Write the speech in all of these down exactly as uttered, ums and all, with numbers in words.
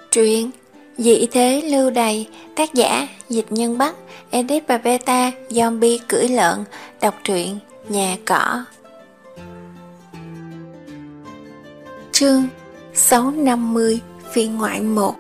Truyện Dị thế lưu đày, tác giả Dịch Nhân Bắc, edit và beta Zombie cưỡi lợn. Đọc truyện Nhà Cỏ. Chương sáu trăm năm mươi, phiên ngoại một.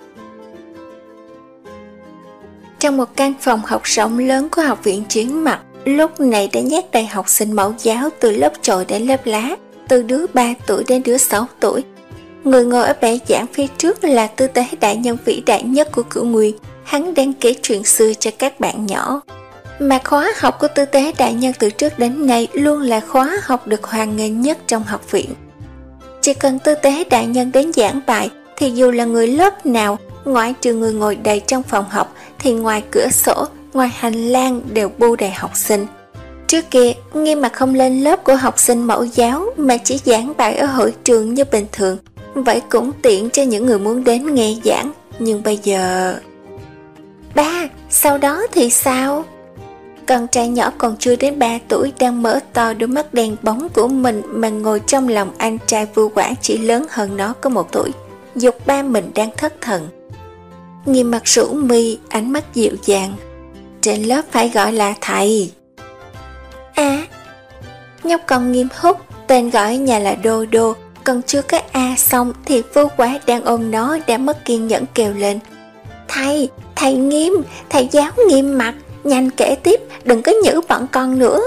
Trong một căn phòng học rộng lớn của học viện Chiến Mặt, lúc này đã nhét đầy học sinh mẫu giáo từ lớp chồi đến lớp lá, từ đứa ba tuổi đến đứa sáu tuổi. Người ngồi ở bệ giảng phía trước là tư tế đại nhân vĩ đại nhất của Cửu Nguyên. Hắn đang kể chuyện xưa cho các bạn nhỏ. Mà khóa học của tư tế đại nhân từ trước đến nay luôn là khóa học được hoan nghênh nhất trong học viện. Chỉ cần tư tế đại nhân đến giảng bài thì dù là người lớp nào, ngoại trừ người ngồi đầy trong phòng học, thì ngoài cửa sổ, ngoài hành lang đều bu đầy học sinh. Trước kia, Nghiêm Mặc không lên lớp của học sinh mẫu giáo mà chỉ giảng bài ở hội trường như bình thường. Vậy cũng tiện cho những người muốn đến nghe giảng. Nhưng bây giờ... Ba, sau đó thì sao? Con trai nhỏ còn chưa đến ba tuổi đang mở to đôi mắt đen bóng của mình mà ngồi trong lòng anh trai Vưu Quả chỉ lớn hơn nó có một tuổi, giục ba mình đang thất thần. Nghiêm Mặc rũ mi, ánh mắt dịu dàng. Trên lớp phải gọi là thầy. À, nhóc con Nghiêm Húc, tên gọi nhà là Đô Đô. Còn chưa có A xong thì Vưu Quả đang ôm nó đã mất kiên nhẫn kêu lên. Thầy, thầy Nghiêm, thầy giáo Nghiêm Mặc, nhanh kể tiếp, đừng có nhử bọn con nữa.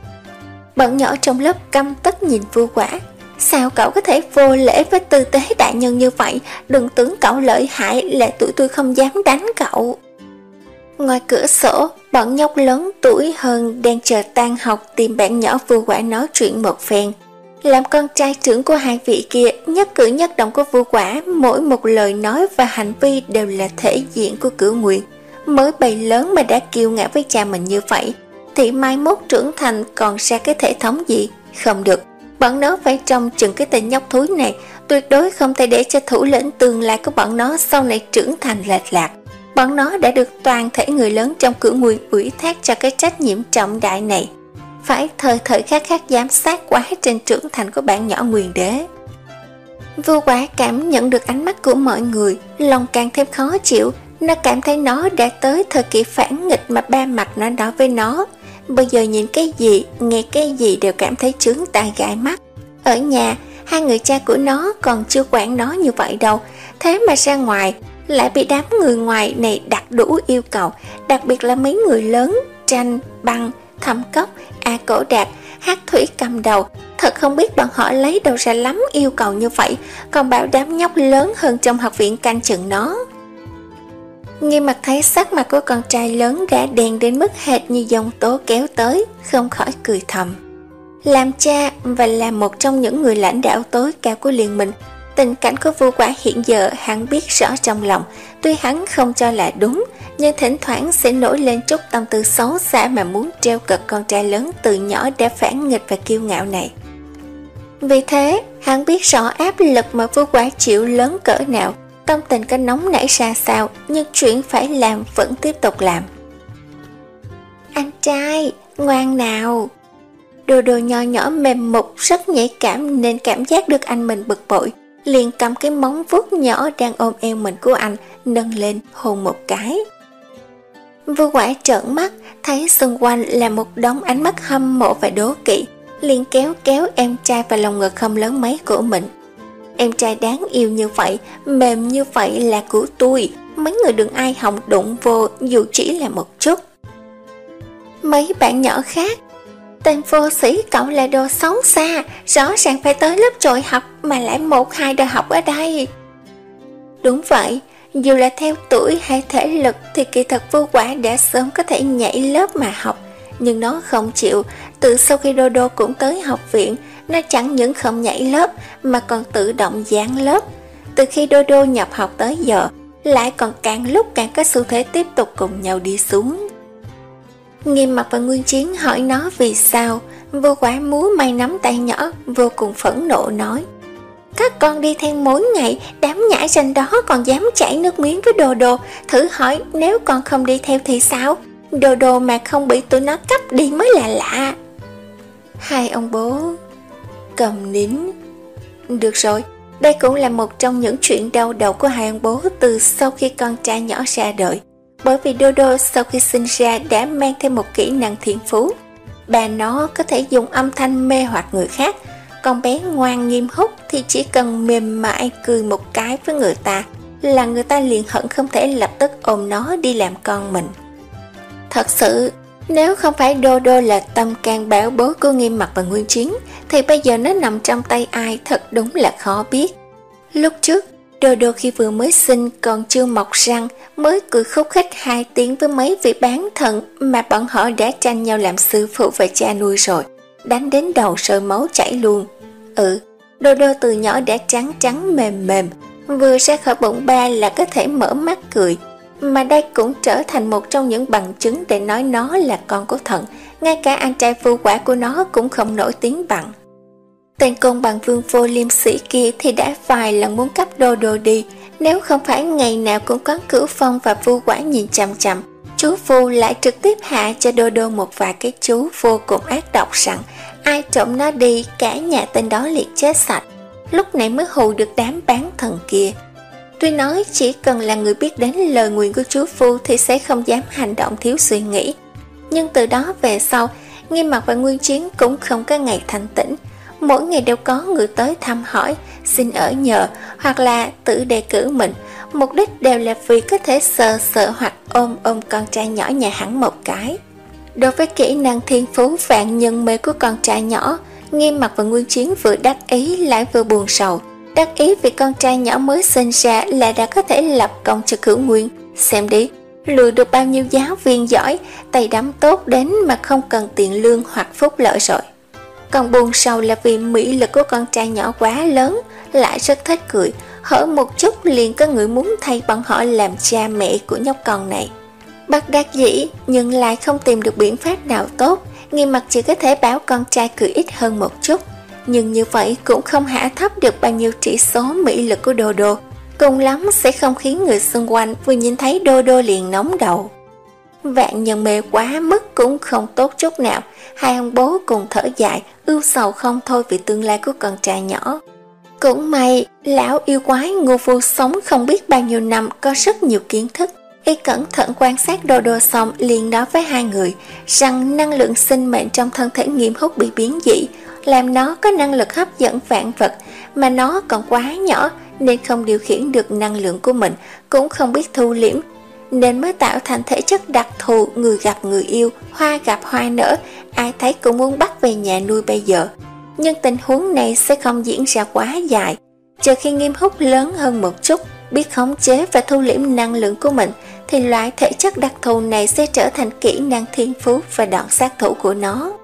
Bọn nhỏ trong lớp căm tức nhìn Vưu Quả. Sao cậu có thể vô lễ với tư tế đại nhân như vậy? Đừng tưởng cậu lợi hại là tụi tôi không dám đánh cậu. Ngoài cửa sổ, bọn nhóc lớn tuổi hơn đang chờ tan học tìm bạn nhỏ Vưu Quả nói chuyện một phen. Làm con trai trưởng của hai vị kia, nhất cử nhất động của Vưu Quả, mỗi một lời nói và hành vi đều là thể diện của Cửu Nguyên. Mới bày lớn mà đã kiêu ngạo với cha mình như vậy, thì mai mốt trưởng thành còn ra cái thể thống gì? Không được, bọn nó phải trông chừng cái tên nhóc thúi này, tuyệt đối không thể để cho thủ lĩnh tương lai của bọn nó sau này trưởng thành lệch lạc. Bọn nó đã được toàn thể người lớn trong Cửu Nguyên ủy thác cho cái trách nhiệm trọng đại này, phải thời thời khắc khắc giám sát quá trình trưởng thành của bạn nhỏ Nguyên Đế. Vưu Quả cảm nhận được ánh mắt của mọi người, lòng càng thêm khó chịu. Nó cảm thấy nó đã tới thời kỳ phản nghịch mà ba mặt nó nói với nó. Bây giờ nhìn cái gì, nghe cái gì đều cảm thấy chướng tai gai mắt. Ở nhà, hai người cha của nó còn chưa quản nó như vậy đâu. Thế mà ra ngoài, lại bị đám người ngoài này đặt đủ yêu cầu. Đặc biệt là mấy người lớn, Tranh, Băng, Thẩm Cốc, A Cổ Đạt, Hát Thủy cầm đầu. Thật không biết bọn họ lấy đâu ra lắm yêu cầu như vậy, còn bảo đám nhóc lớn hơn trong học viện canh chừng nó. Nghiêm Mặc thấy sắc mặt của con trai lớn đã đen đến mức hệt như dòng tố kéo tới, không khỏi cười thầm. Làm cha và là một trong những người lãnh đạo tối cao của liên minh, tình cảnh của Vưu Quả hiện giờ hắn biết rõ trong lòng. Tuy hắn không cho là đúng, nhưng thỉnh thoảng sẽ nổi lên chút tâm tư xấu xa mà muốn treo cợt con trai lớn từ nhỏ đã phản nghịch và kiêu ngạo này. Vì thế, hắn biết rõ áp lực mà Vưu Quả chịu lớn cỡ nào, tâm tình có nóng nảy ra sao, nhưng chuyện phải làm vẫn tiếp tục làm. Anh trai, ngoan nào. Đồ đồ nho nhỏ mềm mục, rất nhạy cảm nên cảm giác được anh mình bực bội, liền cầm cái móng vuốt nhỏ đang ôm eo mình của anh, nâng lên hôn một cái. Vưu Quả trợn mắt, thấy xung quanh là một đống ánh mắt hâm mộ và đố kỵ, liền kéo kéo em trai vào lòng ngực không lớn mấy của mình. Em trai đáng yêu như vậy, mềm như vậy là của tôi, mấy người đừng ai hòng đụng vô dù chỉ là một chút. Mấy bạn nhỏ khác, tên vô sĩ cậu là đồ xấu xa, rõ ràng phải tới lớp trội học mà lại một hai đòi học ở đây. Đúng vậy, dù là theo tuổi hay thể lực thì kỳ thật Vưu Quả đã sớm có thể nhảy lớp mà học, nhưng nó không chịu. Từ sau khi Đô Đô cũng tới học viện, nó chẳng những không nhảy lớp mà còn tự động giãn lớp. Từ khi Đô Đô nhập học tới giờ, lại còn càng lúc càng có xu thế tiếp tục cùng nhau đi xuống. Nghiêm Mặc và Nguyên Chiến hỏi nó vì sao. Vưu Quả múa may nắm tay nhỏ, vô cùng phẫn nộ nói: các con đi theo mỗi ngày, đám nhãi ranh đó còn dám chảy nước miếng với Đô Đô. Thử hỏi nếu con không đi theo thì sao? Đô Đô mà không bị tụi nó cắp đi mới là lạ. Hai ông bố cầm nín. Được rồi, Đây cũng là một trong những chuyện đau đầu của hai ông bố từ sau khi con trai nhỏ ra đời. Bởi vì Dodo sau khi sinh ra đã mang thêm một kỹ năng thiên phú. Bà nó có thể dùng âm thanh mê hoặc người khác. Con bé ngoan nghiêm hút thì chỉ cần mềm mại cười một cái với người ta là người ta liền hận không thể lập tức ôm nó đi làm con mình. Thật sự, nếu không phải Dodo là tâm can bảo bối của Nghiêm Mặc và Nguyên Chiến, thì bây giờ nó nằm trong tay ai thật đúng là khó biết. Lúc trước, Dodo khi vừa mới sinh còn chưa mọc răng, mới cười khúc khích hai tiếng với mấy vị bán thận mà bọn họ đã tranh nhau làm sư phụ và cha nuôi rồi, đánh đến đầu sôi máu chảy luôn. Ừ, Dodo từ nhỏ đã trắng trắng mềm mềm, vừa ra khỏi bụng ba là có thể mở mắt cười. Mà đây cũng trở thành một trong những bằng chứng để nói nó là con của thần, ngay cả anh trai phu quả của nó cũng không nổi tiếng bằng. Tên côn bằng vương vô liêm sĩ kia thì đã vài lần muốn cắp Dodo đi, nếu không phải ngày nào cũng có Cửu Phong và Vu Quả nhìn chằm chằm, chú Vu lại trực tiếp hạ cho Dodo một vài cái chú vô cùng ác độc rằng ai trộm nó đi cả nhà tên đó liệt chết sạch. Lúc này mới hù được đám bán thần kia. Tuy nói chỉ cần là người biết đến lời nguyền của chú Vu thì sẽ không dám hành động thiếu suy nghĩ, nhưng từ đó về sau, Nghiêm Mặc và Nguyên Chiến cũng không có ngày thanh tĩnh. Mỗi ngày đều có người tới thăm hỏi, xin ở nhờ hoặc là tự đề cử mình, mục đích đều là vì có thể sờ sờ hoặc ôm ôm con trai nhỏ nhà hắn một cái. Đối với kỹ năng thiên phú vạn nhân mê của con trai nhỏ, Nghiêm Mặc và Nguyên Chiến vừa đắc ý lại vừa buồn sầu. Đắc ý vì con trai nhỏ mới sinh ra là đã có thể lập công cho Cửu Nguyên. Xem đi, lừa được bao nhiêu giáo viên giỏi, tay đấm tốt đến mà không cần tiền lương hoặc phúc lợi rồi. Còn buồn sầu là vì mỹ lực của con trai nhỏ quá lớn, lại rất thích cười, hở một chút liền có người muốn thay bọn họ làm cha mẹ của nhóc con này. Bất đắc dĩ nhưng lại không tìm được biện pháp nào tốt, Nghiêm Mặc chỉ có thể bảo con trai cười ít hơn một chút. Nhưng như vậy cũng không hạ thấp được bao nhiêu chỉ số mỹ lực của Dodo, cùng lắm sẽ không khiến người xung quanh vừa nhìn thấy Dodo liền nóng đầu. Vạn nhân mê quá mức cũng không tốt chút nào, hai ông bố cùng thở dài, ưu sầu không thôi vì tương lai của con trai nhỏ. Cũng may, lão yêu quái Ngô Phu sống không biết bao nhiêu năm có rất nhiều kiến thức. Y cẩn thận quan sát Dodo xong liền nói với hai người rằng năng lượng sinh mệnh trong thân thể Nghiêm Húc bị biến dị, làm nó có năng lực hấp dẫn vạn vật, mà nó còn quá nhỏ nên không điều khiển được năng lượng của mình, cũng không biết thu liễm, nên mới tạo thành thể chất đặc thù người gặp người yêu, hoa gặp hoa nở, ai thấy cũng muốn bắt về nhà nuôi bây giờ. Nhưng tình huống này sẽ không diễn ra quá dài, chờ khi Nghiêm Húc lớn hơn một chút, biết khống chế và thu liễm năng lượng của mình, thì loại thể chất đặc thù này sẽ trở thành kỹ năng thiên phú và đòn sát thủ của nó.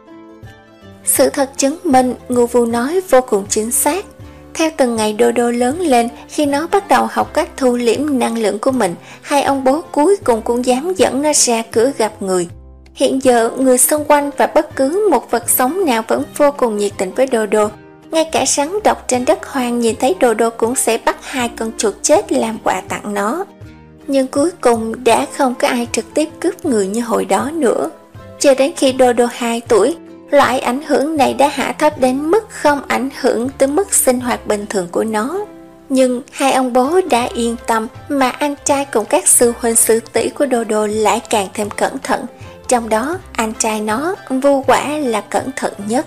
Sự thật chứng minh Ngô Vu nói vô cùng chính xác. Theo từng ngày Dodo lớn lên, khi nó bắt đầu học cách thu liễm năng lượng của mình, hai ông bố cuối cùng cũng dám dẫn nó ra cửa gặp người. Hiện giờ, người xung quanh và bất cứ một vật sống nào vẫn vô cùng nhiệt tình với Dodo. Ngay cả rắn độc trên đất hoang nhìn thấy Dodo cũng sẽ bắt hai con chuột chết làm quà tặng nó. Nhưng cuối cùng đã không có ai trực tiếp cướp người như hồi đó nữa. Cho đến khi Dodo hai tuổi, loại ảnh hưởng này đã hạ thấp đến mức không ảnh hưởng tới mức sinh hoạt bình thường của nó. Nhưng hai ông bố đã yên tâm, mà anh trai cùng các sư huynh sư tỷ của Dodo lại càng thêm cẩn thận. Trong đó, anh trai nó, Vu Quả là cẩn thận nhất.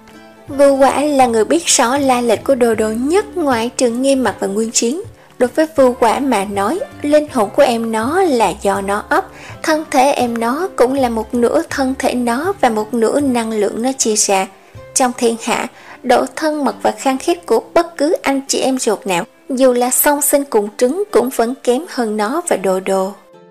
Vu Quả là người biết rõ la lịch của Dodo nhất ngoại trừ Nghiêm Mặc và Nguyên Chiến. Đối với Vu Quả mà nói, linh hồn của em nó là do nó ấp, thân thể em nó cũng là một nửa thân thể nó và một nửa năng lượng nó chia ra. Trong thiên hạ, độ thân mật và khăng khít của bất cứ anh chị em ruột nào, dù là song sinh cùng trứng cũng vẫn kém hơn nó và Dodo.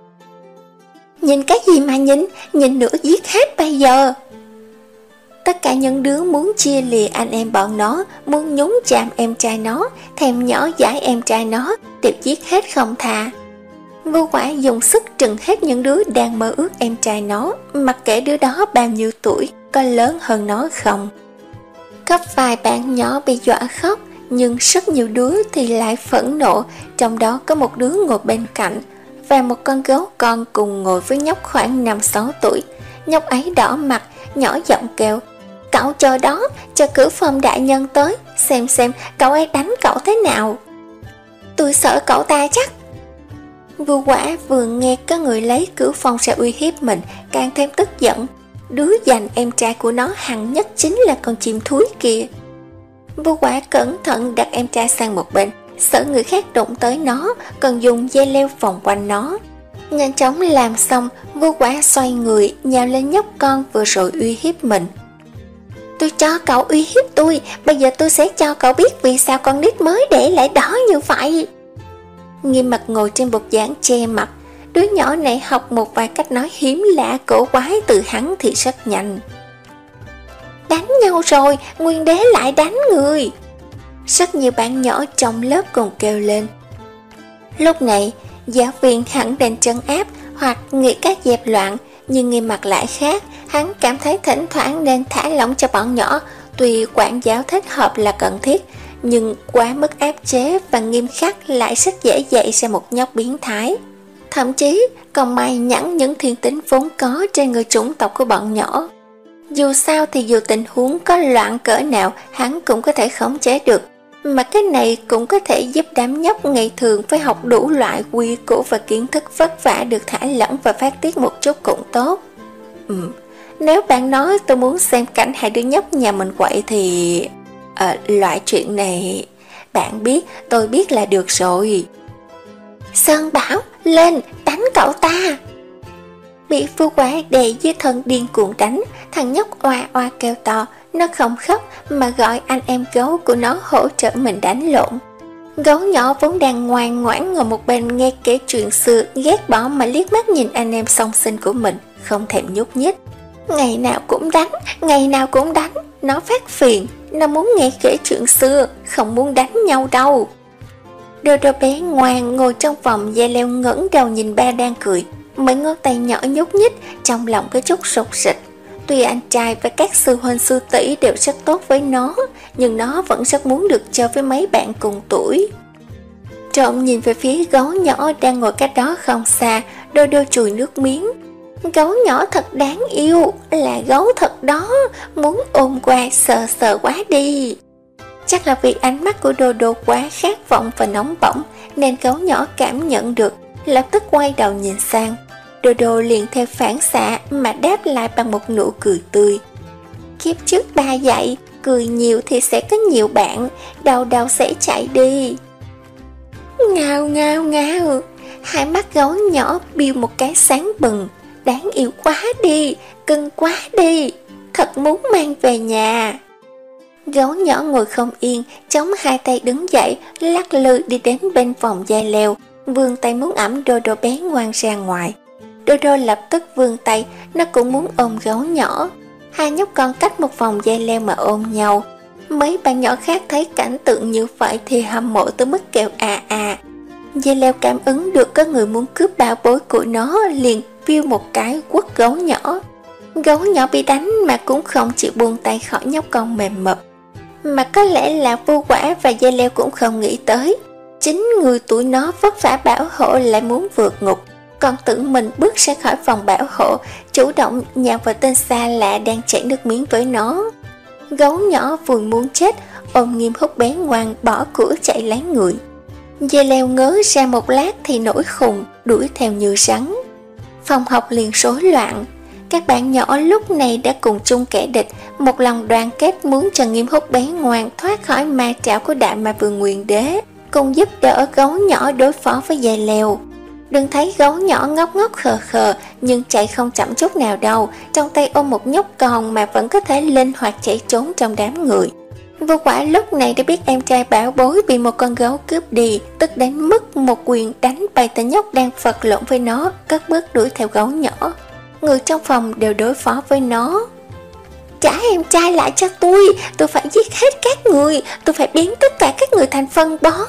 Nhìn cái gì mà nhìn, nhìn nữa giết hết bây giờ. Tất cả những đứa muốn chia lìa anh em bọn nó, muốn nhúng chạm em trai nó, thèm nhỏ dãi em trai nó, đều giết hết không tha. Vu Quả dùng sức trừng hết những đứa đang mơ ước em trai nó, mặc kệ đứa đó bao nhiêu tuổi, có lớn hơn nó không. Có vài bạn nhỏ bị dọa khóc, nhưng rất nhiều đứa thì lại phẫn nộ, trong đó có một đứa ngồi bên cạnh, và một con gấu con cùng ngồi với nhóc khoảng năm sáu tuổi. Nhóc ấy đỏ mặt, nhỏ giọng kêu: Cậu chờ đó, cho cửu phong đại nhân tới, xem xem cậu ấy đánh cậu thế nào. Tôi sợ cậu ta chắc. Vua Quả vừa nghe có người lấy cửu phong ra uy hiếp mình, càng thêm tức giận. Đứa giành em trai của nó hẳn nhất chính là con chim thúi kia. Vua Quả cẩn thận đặt em trai sang một bên, sợ người khác đụng tới nó, còn dùng dây leo vòng quanh nó. Nhanh chóng làm xong, vua Quả xoay người nhào lên nhóc con vừa rồi uy hiếp mình. Tôi cho cậu uy hiếp tôi, bây giờ tôi sẽ cho cậu biết vì sao con nít mới để lại đỏ như vậy. Nghiêm Mặt ngồi trên bục giảng che mặt. Đứa nhỏ này học một vài cách nói hiếm lạ cổ quái từ hắn thì rất nhanh. Đánh nhau rồi, Nguyên đế lại đánh người. Rất nhiều bạn nhỏ trong lớp cùng kêu lên. Lúc này, giáo viên hẳn đang trấn áp hoặc nghĩ cách dẹp loạn, nhưng Nghiêm Mặt lại khác. Hắn cảm thấy thỉnh thoảng nên thả lỏng cho bọn nhỏ. Tuy quản giáo thích hợp là cần thiết, nhưng quá mức áp chế và nghiêm khắc lại rất dễ dạy ra một nhóc biến thái. Thậm chí còn may nhẵn những thiên tính vốn có trên người chủng tộc của bọn nhỏ. Dù sao thì dù tình huống có loạn cỡ nào, hắn cũng có thể khống chế được. Mà cái này cũng có thể giúp đám nhóc ngày thường phải học đủ loại quy củ và kiến thức vất vả được thả lỏng và phát tiết một chút cũng tốt. Ừ, nếu bạn nói tôi muốn xem cảnh hai đứa nhóc nhà mình quậy thì... À, loại chuyện này... Bạn biết, tôi biết là được rồi. Sơn Bảo, lên, đánh cậu ta. Bị Vua Quả đè dưới thân điên cuồng đánh, thằng nhóc oa oa kêu to. Nó không khóc mà gọi anh em gấu của nó hỗ trợ mình đánh lộn. Gấu nhỏ vốn đang ngoan ngoãn ngồi một bên nghe kể chuyện xưa, ghét bỏ mà liếc mắt nhìn anh em song sinh của mình, không thèm nhúc nhích. Ngày nào cũng đánh, ngày nào cũng đánh. Nó phát phiền, nó muốn nghe kể chuyện xưa, không muốn đánh nhau đâu. Đô đô bé ngoan ngồi trong vòng dây leo ngẩng đầu nhìn ba đang cười. Mấy ngón tay nhỏ nhúc nhích, trong lòng có chút sụt sịch. Tuy anh trai và các sư huynh sư tỷ đều rất tốt với nó, nhưng nó vẫn rất muốn được chơi với mấy bạn cùng tuổi. Trộm nhìn về phía gấu nhỏ đang ngồi cách đó không xa, đôi đôi chùi nước miếng. Gấu nhỏ thật đáng yêu, là gấu thật đó, muốn ôm qua sờ sờ quá đi. Chắc là vì ánh mắt của Đô Đô quá khát vọng và nóng bỏng, nên gấu nhỏ cảm nhận được, lập tức quay đầu nhìn sang. Đô Đô liền theo phản xạ mà đáp lại bằng một nụ cười tươi. Kiếp trước ba dạy, cười nhiều thì sẽ có nhiều bạn, đầu đầu sẽ chạy đi. Ngao ngao ngao, hai mắt gấu nhỏ biêu một cái sáng bừng. Đáng yêu quá đi, cưng quá đi, thật muốn mang về nhà. Gấu nhỏ ngồi không yên, chống hai tay đứng dậy, lắc lư đi đến bên vòng dây leo, vươn tay muốn ẵm Đô Đô bé ngoan ra ngoài. Đô Đô lập tức vươn tay, nó cũng muốn ôm gấu nhỏ. Hai nhóc con cách một vòng dây leo mà ôm nhau. Mấy bạn nhỏ khác thấy cảnh tượng như vậy thì hâm mộ tới mức kêu à à. Dây leo cảm ứng được có người muốn cướp bảo bối của nó, liền phiêu một cái quất gấu nhỏ. Gấu nhỏ bị đánh mà cũng không chịu buông tay khỏi nhóc con mềm mập. Mà có lẽ là Vua Quả và dây leo cũng không nghĩ tới, chính người tuổi nó vất vả bảo hộ lại muốn vượt ngục, còn tưởng mình bước ra khỏi vòng bảo hộ, chủ động nhào vào tên xa lạ đang chảy nước miếng với nó. Gấu nhỏ vui muốn chết, ôm Nghiêm Húc bé ngoan bỏ của chạy lấy người. Dây leo ngớ ra một lát thì nổi khùng, đuổi theo như rắn. Phòng học liền rối loạn. Các bạn nhỏ lúc này đã cùng chung kẻ địch, một lòng đoàn kết muốn cho Nghiêm Húc bé ngoan thoát khỏi ma trảo của Đại Ma Vương Nguyên Đế, cùng giúp đỡ gấu nhỏ đối phó với dây leo. Đừng thấy gấu nhỏ ngốc ngốc khờ khờ, nhưng chạy không chậm chút nào đâu, trong tay ôm một nhóc con mà vẫn có thể linh hoạt chạy trốn trong đám người. Vua Quả lúc này đã biết em trai bảo bối bị một con gấu cướp đi, tức đến mức một quyền đánh bay tên nhóc đang vật lộn với nó, cất bước đuổi theo gấu nhỏ. Người trong phòng đều đối phó với nó. Trả em trai lại cho tôi, tôi phải giết hết các người, tôi phải biến tất cả các người thành phân bón.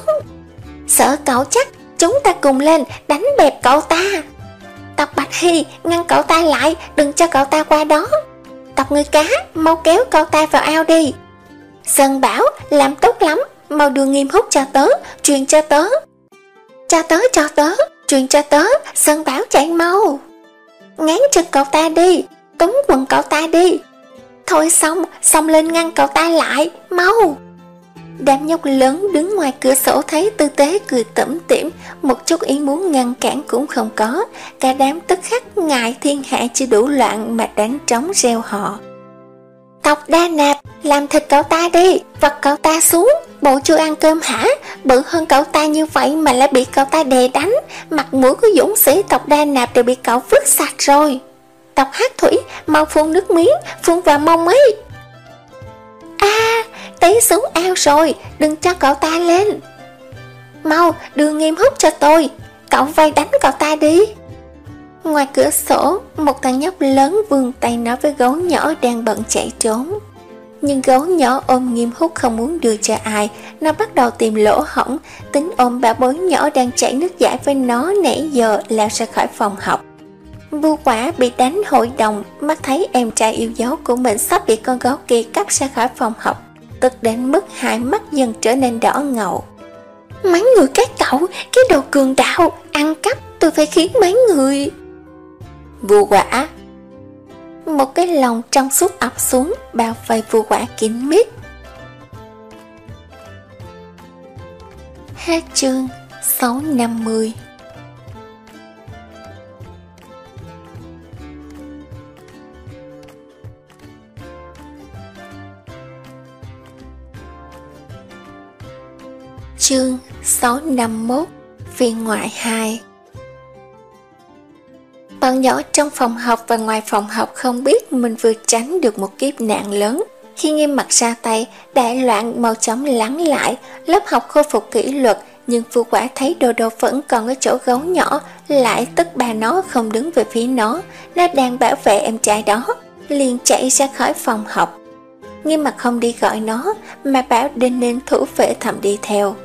Sợ cậu chắc, chúng ta cùng lên đánh bẹp cậu ta. Tộc Bạch Hy, ngăn cậu ta lại, đừng cho cậu ta qua đó. Tộc Người Cá, mau kéo cậu ta vào ao đi. Sơn Bảo, làm tốt lắm, mau đưa Nghiêm Húc cho tớ, truyền cho tớ. Cho tớ, cho tớ, truyền cho tớ, Sơn Bảo chạy mau. Ngán chân cậu ta đi, túm quần cậu ta đi. Thôi xong, xong lên ngăn cậu ta lại, mau. Đám nhóc lớn đứng ngoài cửa sổ thấy tư tế cười tủm tỉm, một chút ý muốn ngăn cản cũng không có. Cả đám tức khắc ngại thiên hạ chưa đủ loạn mà đánh trống reo họ. Tộc Đa Nạp, làm thịt cậu ta đi, vật cậu ta xuống, bộ chưa ăn cơm hả? Bự hơn cậu ta như vậy mà lại bị cậu ta đè đánh, mặt mũi của dũng sĩ tộc Đa Nạp đều bị cậu vứt sạch rồi. Tộc Hắc Thủy, mau phun nước miếng, phun vào mông ấy. A, à, tí xuống ao rồi, đừng cho cậu ta lên. Mau, đưa Nghiêm hút cho tôi, cậu vây đánh cậu ta đi. Ngoài cửa sổ, một thằng nhóc lớn vươn tay nói với gấu nhỏ đang bận chạy trốn. Nhưng gấu nhỏ ôm Nghiêm hút không muốn đưa cho ai, nó bắt đầu tìm lỗ hổng, tính ôm bà bối nhỏ đang chảy nước giải với nó nãy giờ lao ra khỏi phòng học. Vu Quả bị đánh hội đồng, mắt thấy em trai yêu dấu của mình sắp bị con gấu kia cắp ra khỏi phòng học, tức đến mức hai mắt dần trở nên đỏ ngầu. Mấy người các cậu, cái đồ cường đạo, ăn cắp, tôi phải khiến mấy người. Vu Quả. Một cái lồng trong suốt ập xuống, bao vây Vu Quả kín mít. Hết chương sáu trăm năm mươi. Chương sáu trăm năm mươi mốt. Phiên ngoại hai. Bọn nhỏ trong phòng học và ngoài phòng học không biết mình vừa tránh được một kiếp nạn lớn. Khi Nghiêm mặt ra tay, đại loạn mau chóng lắng lại, lớp học khôi phục kỷ luật, nhưng Vu Quả thấy Đô Đô vẫn còn ở chỗ gấu nhỏ, lại tức bà nó không đứng về phía nó, nó đang bảo vệ em trai đó, liền chạy ra khỏi phòng học. Nghiêm mặt không đi gọi nó, mà bảo Đinh Ninh thủ vệ thầm đi theo.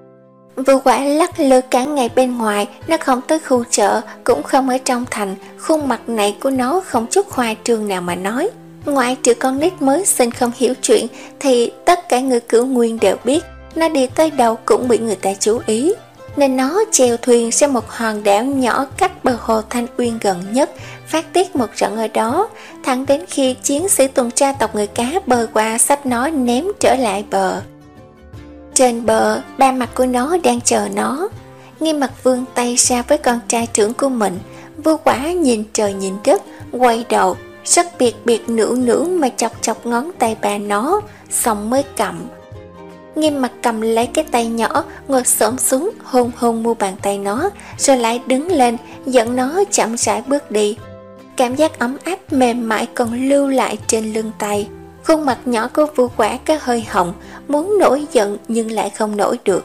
Vu Quả lắc lư cả ngày bên ngoài, nó không tới khu chợ, cũng không ở trong thành, khuôn mặt này của nó không chút khoa trương nào mà nói. Ngoại trừ con nít mới sinh không hiểu chuyện, thì tất cả người cửu nguyên đều biết, nó đi tới đâu cũng bị người ta chú ý. Nên nó chèo thuyền ra một hòn đảo nhỏ cách bờ hồ Thanh Uyên gần nhất, phát tiết một trận ở đó, thẳng đến khi chiến sĩ tuần tra tộc người cá bơi qua xách nó ném trở lại bờ. Trên bờ, ba mặt của nó đang chờ nó. Nghiêm mặt vươn tay ra với con trai trưởng của mình. Vu Quả nhìn trời nhìn đất, quay đầu, rất biệt biệt nửa nửa mà chọc chọc ngón tay ba nó, xong mới cầm. Nghiêm mặt cầm lấy cái tay nhỏ, ngồi xổm xuống, hôn hôn mu bàn tay nó, rồi lại đứng lên, dẫn nó chậm rãi bước đi. Cảm giác ấm áp mềm mại còn lưu lại trên lưng tay. Khuôn mặt nhỏ của Vu Quả có hơi hồng, muốn nổi giận nhưng lại không nổi được.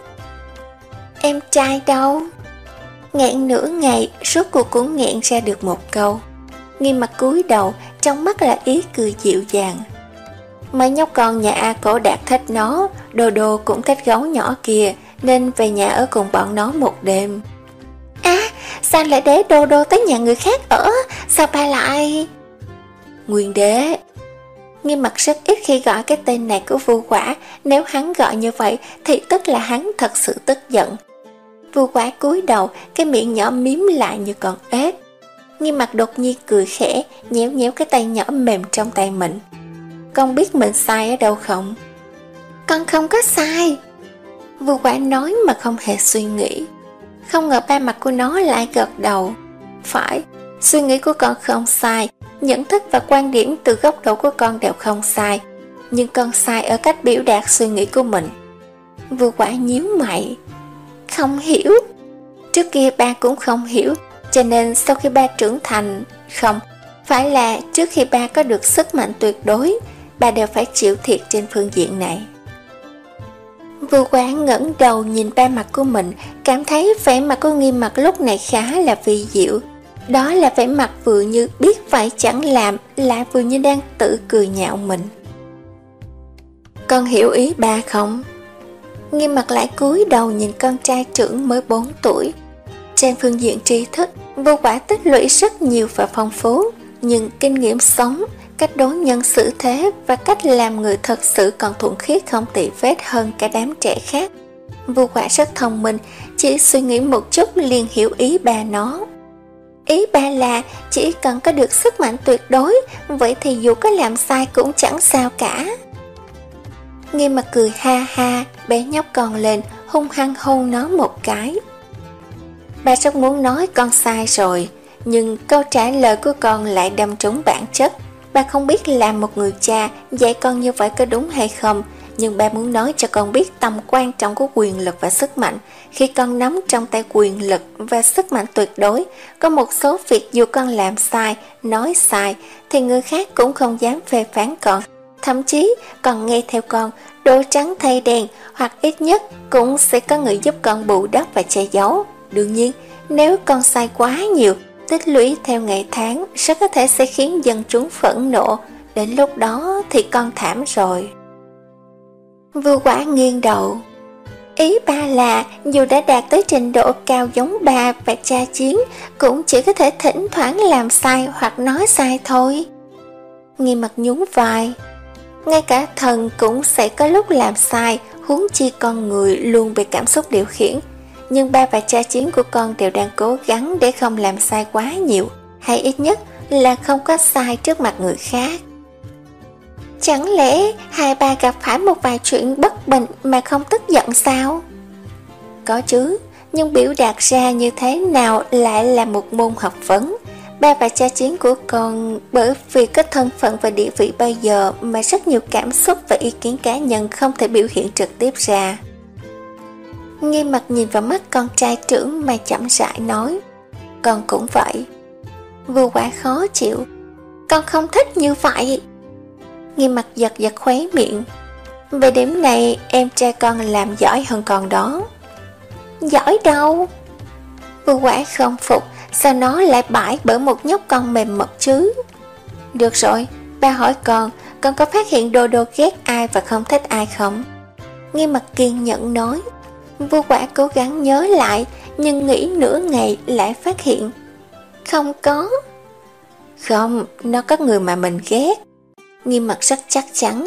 Em trai đâu? Nghẹn nửa ngày, rốt cuộc cũng nghẹn ra được một câu. Nghiêm mặt cúi đầu, trong mắt là ý cười dịu dàng. Mấy nhóc con nhà A Cổ Đạt thích nó, Đô Đô cũng thích gấu nhỏ kia, nên về nhà ở cùng bọn nó một đêm. À, sao lại để Đô Đô tới nhà người khác ở? Sao ba lại... Nguyên đế. Nghiêm mặt rất ít khi gọi cái tên này của Vu Quả, nếu hắn gọi như vậy thì tức là hắn thật sự tức giận. Vu Quả cúi đầu, cái miệng nhỏ miếm lại như con ếch. Nghiêm mặt đột nhiên cười khẽ, nhéo nhéo cái tay nhỏ mềm trong tay mình. Con biết mình sai ở đâu không? Con không có sai. Vu Quả nói mà không hề suy nghĩ. Không ngờ ba mặt của nó lại gật đầu. Phải, suy nghĩ của con không sai, nhận thức và quan điểm từ góc độ của con đều không sai, nhưng con sai ở cách biểu đạt suy nghĩ của mình. Vu Quả nhíu mày. Không hiểu. Trước kia ba cũng không hiểu, cho nên sau khi ba trưởng thành, không, phải là trước khi ba có được sức mạnh tuyệt đối, ba đều phải chịu thiệt trên phương diện này. Vu Quả ngẩng đầu nhìn ba mặt của mình, cảm thấy vẻ mặt của Nghiêm mặt lúc này khá là vi diệu. Đó là vẻ mặt vừa như biết phải chẳng làm, lại vừa như đang tự cười nhạo mình. Con hiểu ý ba không? Nghiêm mặt lại cúi đầu nhìn con trai trưởng mới bốn tuổi. Trên phương diện tri thức, Vu Quả tích lũy rất nhiều và phong phú, nhưng kinh nghiệm sống, cách đối nhân xử thế và cách làm người thật sự còn thuần khiết không tì vết hơn cả đám trẻ khác. Vu Quả rất thông minh, chỉ suy nghĩ một chút liền hiểu ý ba nó. Ý ba là chỉ cần có được sức mạnh tuyệt đối, vậy thì dù có làm sai cũng chẳng sao cả. Nghiêm Mặt cười ha ha, bé nhóc con lên, hung hăng hôn nó một cái. Ba rất muốn nói con sai rồi, nhưng câu trả lời của con lại đâm trúng bản chất. Ba không biết làm một người cha dạy con như vậy có đúng hay không, nhưng ba muốn nói cho con biết tầm quan trọng của quyền lực và sức mạnh. Khi con nắm trong tay quyền lực và sức mạnh tuyệt đối, có một số việc dù con làm sai, nói sai, thì người khác cũng không dám phê phán con. Thậm chí còn nghe theo con, đổ trắng thay đen, hoặc ít nhất cũng sẽ có người giúp con bù đắp và che giấu. Đương nhiên, nếu con sai quá nhiều, tích lũy theo ngày tháng rất có thể sẽ khiến dân chúng phẫn nộ. Đến lúc đó thì con thảm rồi. Vưu Quả nghiêng đầu. Ý ba là dù đã đạt tới trình độ cao giống ba và cha Chiến, cũng chỉ có thể thỉnh thoảng làm sai hoặc nói sai thôi. Nghiêm Mặt nhún vai. Ngay cả thần cũng sẽ có lúc làm sai, huống chi con người luôn bị cảm xúc điều khiển. Nhưng ba và cha Chiến của con đều đang cố gắng để không làm sai quá nhiều, hay ít nhất là không có sai trước mặt người khác. Chẳng lẽ hai ba gặp phải một vài chuyện bất bình mà không tức giận sao? Có chứ, nhưng biểu đạt ra như thế nào lại là một môn học vấn. Ba và cha Chiến của con bởi vì có thân phận và địa vị bây giờ mà rất nhiều cảm xúc và ý kiến cá nhân không thể biểu hiện trực tiếp ra. Nghiêm Mặt nhìn vào mắt con trai trưởng mà chậm rãi nói. Con cũng vậy. Vưu Quả khó chịu. Con không thích như vậy. Nghiêm Mặt giật giật khóe miệng. Về điểm này em trai con làm giỏi hơn con đó. Giỏi đâu? Vưu Quả không phục. Sao nó lại bãi bởi một nhóc con mềm mật chứ? Được rồi, ba hỏi con, con có phát hiện Đô Đô ghét ai và không thích ai không? Nghiêm Mặt kiên nhẫn nói. Vưu Quả cố gắng nhớ lại, nhưng nghĩ nửa ngày lại phát hiện. Không có. Không, nó có người mà mình ghét. Nghiêm Mặt rất chắc chắn.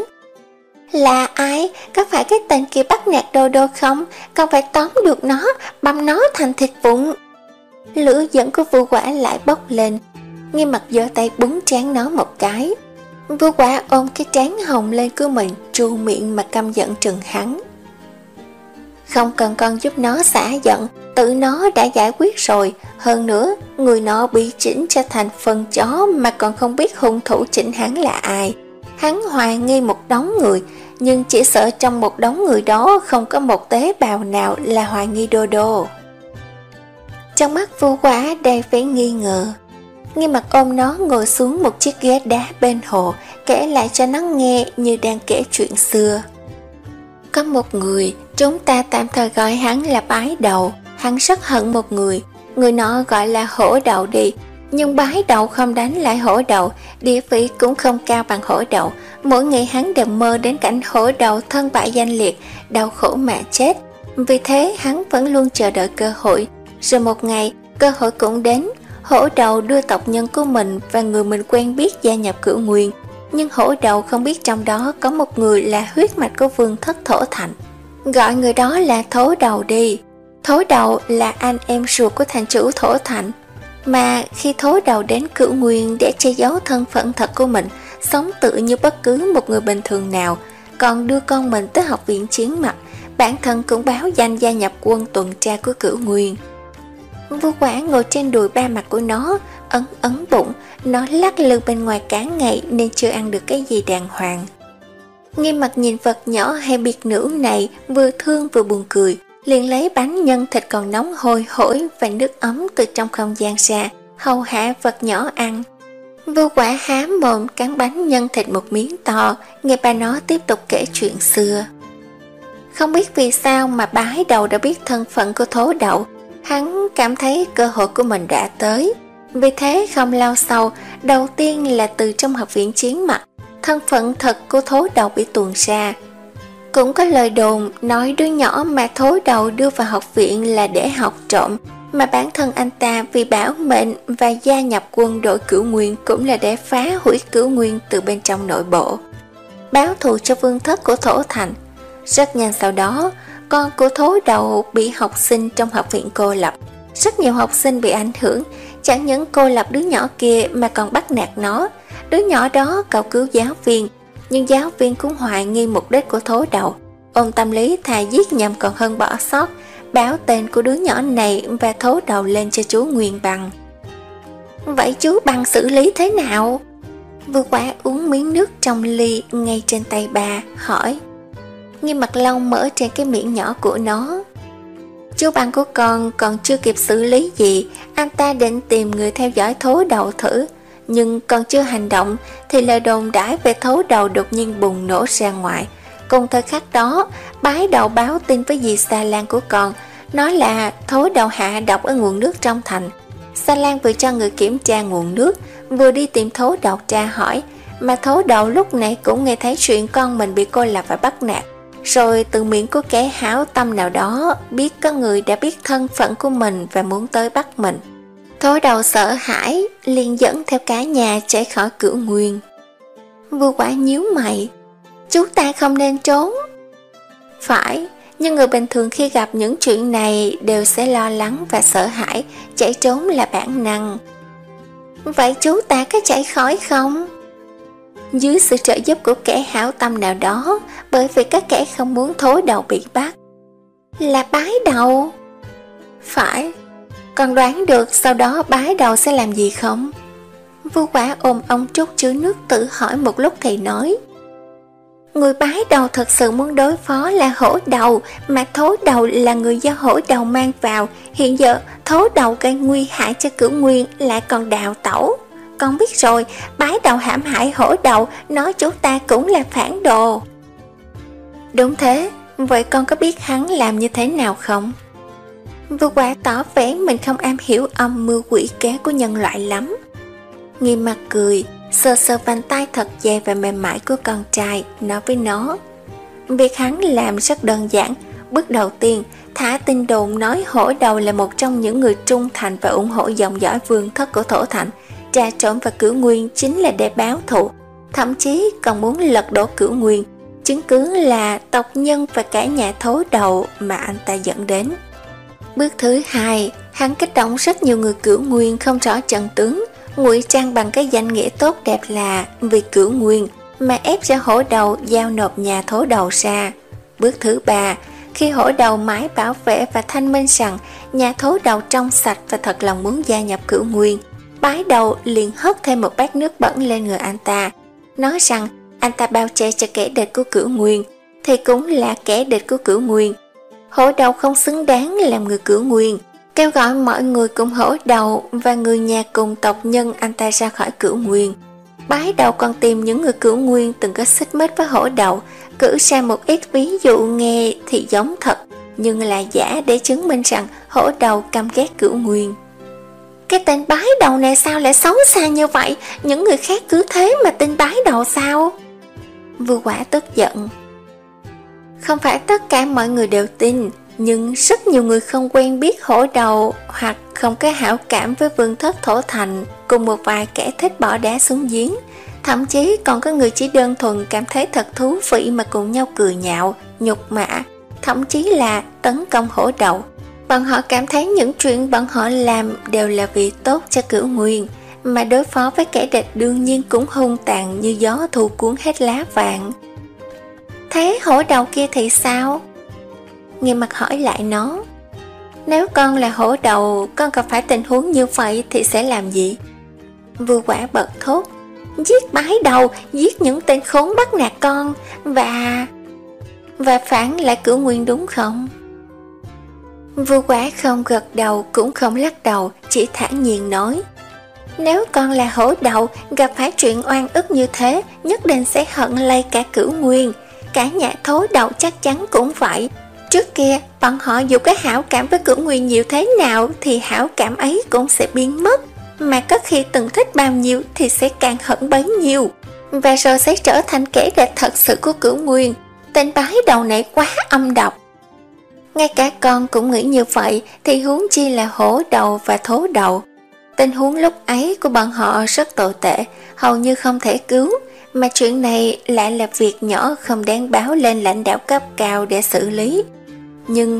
Là ai? Có phải cái tên kia bắt nạt Đô Đô không? Con phải tóm được nó, băm nó thành thịt vụn. Lửa giận của Vưu Quả lại bốc lên. Nghiêm Mặt giơ tay búng trán nó một cái. Vưu Quả ôm cái trán hồng lên của mình, tru miệng mà căm giận trừng hắn. Không cần con giúp nó xả giận, tự nó đã giải quyết rồi. Hơn nữa, người nó bị chỉnh cho thành phần chó mà còn không biết hung thủ chỉnh hắn là ai. Hắn hoài nghi một đống người, nhưng chỉ sợ trong một đống người đó không có một tế bào nào là hoài nghi Đô Đô. Trong mắt Vưu Quả đầy vẻ nghi ngờ. Nghiêm Mặt ôm nó ngồi xuống một chiếc ghế đá bên hồ, kể lại cho nó nghe như đang kể chuyện xưa. Có một người, chúng ta tạm thời gọi hắn là Bái Đầu. Hắn rất hận một người, người nọ gọi là Hổ Đầu đi. Nhưng Bái Đầu không đánh lại Hổ Đầu, địa vị cũng không cao bằng Hổ Đầu. Mỗi ngày hắn đều mơ đến cảnh Hổ Đầu thân bại danh liệt, đau khổ mà chết. Vì thế hắn vẫn luôn chờ đợi cơ hội. Rồi một ngày, cơ hội cũng đến. Hổ Đầu đưa tộc nhân của mình và người mình quen biết gia nhập Cửu Nguyên. Nhưng Hổ Đầu không biết trong đó có một người là huyết mạch của vương thất Thổ Thành. Gọi người đó là Thố Đầu đi. Thố Đầu là anh em ruột của thành chủ Thổ Thành. Mà khi Thố Đầu đến Cửu Nguyên để che giấu thân phận thật của mình, sống tự như bất cứ một người bình thường nào, còn đưa con mình tới học viện Chiến Mặt, bản thân cũng báo danh gia nhập quân tuần tra của Cửu Nguyên. Vưu Quả ngồi trên đùi ba mặt của nó, ấn ấn bụng, nó lắc lư bên ngoài cả ngày nên chưa ăn được cái gì đàng hoàng. Nghiêm Mặt nhìn vật nhỏ hay biệt nữ này vừa thương vừa buồn cười, liền lấy bánh nhân thịt còn nóng hôi hổi và nước ấm từ trong không gian ra, hầu hạ vật nhỏ ăn. Vưu Quả há mồm cắn bánh nhân thịt một miếng to, nghe ba nó tiếp tục kể chuyện xưa. Không biết vì sao mà Bái Đầu đã biết thân phận của Thố Đậu. Hắn cảm thấy cơ hội của mình đã tới. Vì thế không lâu sau, đầu tiên là từ trong học viện Chiến Mặt, thân phận thật của Thố Đầu bị tuồn ra. Cũng có lời đồn nói đứa nhỏ mà Thố Đầu đưa vào học viện là để học trộm, mà bản thân anh ta vì bảo mệnh và gia nhập quân đội Cửu Nguyên cũng là để phá hủy Cửu Nguyên từ bên trong nội bộ, báo thù cho vương thất của Thổ Thành. Rất nhanh sau đó, con của Thố Đầu bị học sinh trong học viện cô lập. Rất nhiều học sinh bị ảnh hưởng, chẳng những cô lập đứa nhỏ kia mà còn bắt nạt nó. Đứa nhỏ đó cầu cứu giáo viên, nhưng giáo viên cũng hoài nghi mục đích của Thố Đầu. Ôm tâm lý thà giết nhầm còn hơn bỏ sót, báo tên của đứa nhỏ này và Thố Đầu lên cho chú Nguyên Bằng. Vậy chú Bằng xử lý thế nào? Vừa quả uống miếng nước trong ly ngay trên tay bà, hỏi. Nghiêm Mặt Long mở trên cái miệng nhỏ của nó. Chú Bằng của con còn chưa kịp xử lý gì, anh ta định tìm người theo dõi Thố Đầu thử. Nhưng còn chưa hành động thì lời đồn đãi về Thố Đầu đột nhiên bùng nổ ra ngoài. Cùng thời khắc đó, Bái Đầu báo tin với dì Sa Lan của con, nói là Thố Đầu hạ độc ở nguồn nước trong thành. Sa Lan vừa cho người kiểm tra nguồn nước, vừa đi tìm Thố Đầu tra hỏi, mà Thố Đầu lúc này cũng nghe thấy chuyện con mình bị cô lập và bắt nạt. Rồi từ miệng của kẻ hảo tâm nào đó biết có người đã biết thân phận của mình và muốn tới bắt mình. Thố Đầu sợ hãi, liền dẫn theo cả nhà chạy khỏi Cửu Nguyên. Vua Quả nhíu mày, chúng ta không nên trốn. Phải, nhưng người bình thường khi gặp những chuyện này đều sẽ lo lắng và sợ hãi, chạy trốn là bản năng. Vậy chú ta có chạy khỏi không? Dưới sự trợ giúp của kẻ hảo tâm nào đó, bởi vì các kẻ không muốn Thố Đầu bị bắt. Là Bái Đầu? Phải. Con đoán được sau đó Bái Đầu sẽ làm gì không? Vua Quả ôm ông trúc chứa nước tự hỏi một lúc thì nói. Người Bái Đầu thật sự muốn đối phó là Hổ Đầu, mà Thố Đầu là người do Hổ Đầu mang vào. Hiện giờ Thố Đầu gây nguy hại cho Cửu Nguyên lại còn đào tẩu. Con biết rồi, Bái Đầu hãm hại Hổ Đầu, nói chúng ta cũng là phản đồ. Đúng thế, vậy con có biết hắn làm như thế nào không? Vua Quả tỏ vẻ mình không am hiểu âm mưu quỷ kế của nhân loại lắm. Nghiêm Mặt cười, sờ sờ vành tay thật dày và mềm mại của con trai, nói với nó. Việc hắn làm rất đơn giản. Bước đầu tiên, thả tin đồn nói Hổ Đầu là một trong những người trung thành và ủng hộ dòng dõi vương thất của Thổ Thành. Trà trộn vào Cửu Nguyên chính là để báo thù, thậm chí còn muốn lật đổ Cửu Nguyên. Chứng cứ là tộc nhân và cả nhà Thố Đầu mà anh ta dẫn đến. Bước thứ hai, hắn kích động rất nhiều người Cửu Nguyên không rõ trận tướng, ngụy trang bằng cái danh nghĩa tốt đẹp là vì Cửu Nguyên mà ép cho Hổ Đầu giao nộp nhà Thố Đầu ra. Bước thứ ba, khi Hổ Đầu mãi bảo vệ và thanh minh rằng nhà Thố Đầu trong sạch và thật lòng muốn gia nhập Cửu Nguyên, Bái Đầu liền hất thêm một bát nước bẩn lên người anh ta, nói rằng anh ta bao che cho kẻ địch của Cửu Nguyên thì cũng là kẻ địch của Cửu Nguyên. Hổ Đầu không xứng đáng làm người Cửu Nguyên, kêu gọi mọi người cùng Hổ Đầu và người nhà cùng tộc nhân anh ta ra khỏi Cửu Nguyên. Bái Đầu còn tìm những người Cửu Nguyên từng có xích mích với Hổ Đầu, cử ra một ít ví dụ nghe thì giống thật, nhưng là giả để chứng minh rằng Hổ Đầu căm ghét Cửu Nguyên. Cái tên Bái Đầu này sao lại xấu xa như vậy? Những người khác cứ thế mà tin Bái Đầu sao? Vua Quả tức giận. Không phải tất cả mọi người đều tin, nhưng rất nhiều người không quen biết Hổ Đầu hoặc không có hảo cảm với vương thất Thổ Thành, cùng một vài kẻ thích bỏ đá xuống giếng. Thậm chí còn có người chỉ đơn thuần cảm thấy thật thú vị mà cùng nhau cười nhạo, nhục mạ, thậm chí là tấn công Hổ Đầu. Bọn họ cảm thấy những chuyện bọn họ làm đều là vì tốt cho Cửu Nguyên, mà đối phó với kẻ địch đương nhiên cũng hung tàn như gió thu cuốn hết lá vàng. Thế Hổ Đầu kia thì sao? Nghiêm Mặt hỏi lại nó. Nếu con là Hổ Đầu, con gặp phải tình huống như vậy thì sẽ làm gì? Vua Quả bật thốt. Giết Bái Đầu, giết những tên khốn bắt nạt con, và... và phản lại Cửu Nguyên đúng không? Vua Quả không gật đầu cũng không lắc đầu, chỉ thản nhiên nói. Nếu con là Hổ Đầu, gặp phải chuyện oan ức như thế, nhất định sẽ hận lây cả Cửu Nguyên. Cả nhà Thố Đầu chắc chắn cũng vậy. Trước kia, bọn họ dù có hảo cảm với Cửu Nguyên nhiều thế nào thì hảo cảm ấy cũng sẽ biến mất. Mà có khi từng thích bao nhiêu thì sẽ càng hận bấy nhiêu, và rồi sẽ trở thành kẻ địch thật sự của Cửu Nguyên. Tên Bái Đầu này quá âm độc. Ngay cả con cũng nghĩ như vậy thì huống chi là Hổ Đầu và Thố Đầu. Tình huống lúc ấy của bọn họ rất tồi tệ, hầu như không thể cứu, mà chuyện này lại là việc nhỏ không đáng báo lên lãnh đạo cấp cao để xử lý. Nhưng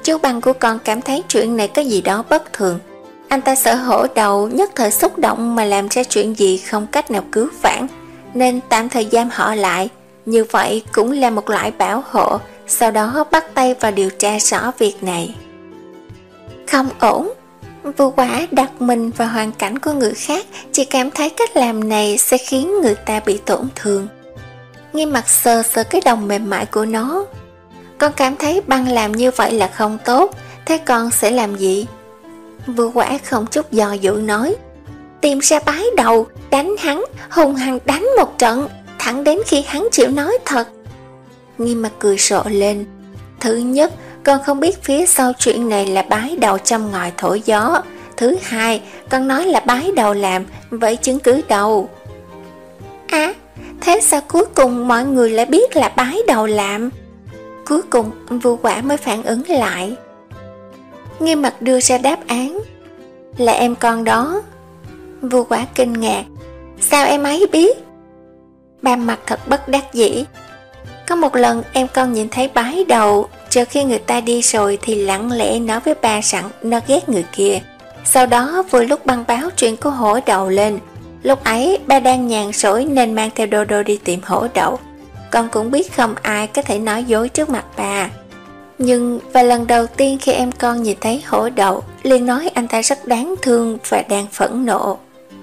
Chú Băng của con cảm thấy chuyện này có gì đó bất thường. Anh ta sợ hổ đầu nhất thời xúc động mà làm ra chuyện gì không cách nào cứu vãn, nên tạm thời giam họ lại. Như vậy cũng là một loại bảo hộ, sau đó bắt tay vào điều tra rõ việc này. Không ổn. Vô Quả đặt mình vào hoàn cảnh của người khác, chỉ cảm thấy cách làm này sẽ khiến người ta bị tổn thương. Nghiêm Mặt sờ sờ cái đồng mềm mại của nó. Con cảm thấy Băng làm như vậy là không tốt, thế con sẽ làm gì? Vô Quả không chút do dự nói, tìm ra bái đầu, đánh hắn, hung hăng đánh một trận, thẳng đến khi hắn chịu nói thật. Nghiêm Mặt cười rộ lên. Thứ nhất, con không biết phía sau chuyện này là bái đầu châm ngòi thổi gió. Thứ hai, con nói là bái đầu làm, vậy chứng cứ đâu? À, thế sao cuối cùng mọi người lại biết là bái đầu làm? Cuối cùng Vô Quả mới phản ứng lại. Nghiêm Mặt đưa ra đáp án, là em con đó. Vô Quả kinh ngạc, sao em ấy biết? Ba Mặt thật bất đắc dĩ. Có một lần em con nhìn thấy bái đầu, chờ khi người ta đi rồi thì lặng lẽ nói với ba rằng nó ghét người kia. Sau đó vừa lúc Băng báo chuyện của hổ đầu lên, lúc ấy ba đang nhàn rỗi nên mang theo Đô Đô đi tìm hổ đầu. Con cũng biết không ai có thể nói dối trước mặt bà. Nhưng và lần đầu tiên khi em con nhìn thấy hổ đầu, liền nói anh ta rất đáng thương và đang phẫn nộ.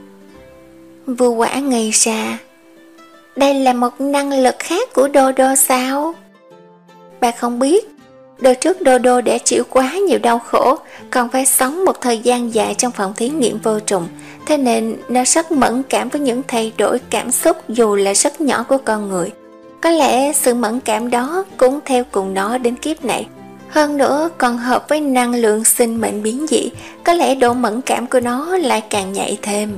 Vô Quả ngây ra. Đây là một năng lực khác của Đô Đô sao? Bà không biết. Đời trước Đô Đô đã chịu quá nhiều đau khổ, còn phải sống một thời gian dài trong phòng thí nghiệm vô trùng, thế nên nó rất mẫn cảm với những thay đổi cảm xúc dù là rất nhỏ của con người. Có lẽ sự mẫn cảm đó cũng theo cùng nó đến kiếp này. Hơn nữa còn hợp với năng lượng sinh mệnh biến dị, có lẽ độ mẫn cảm của nó lại càng nhạy thêm.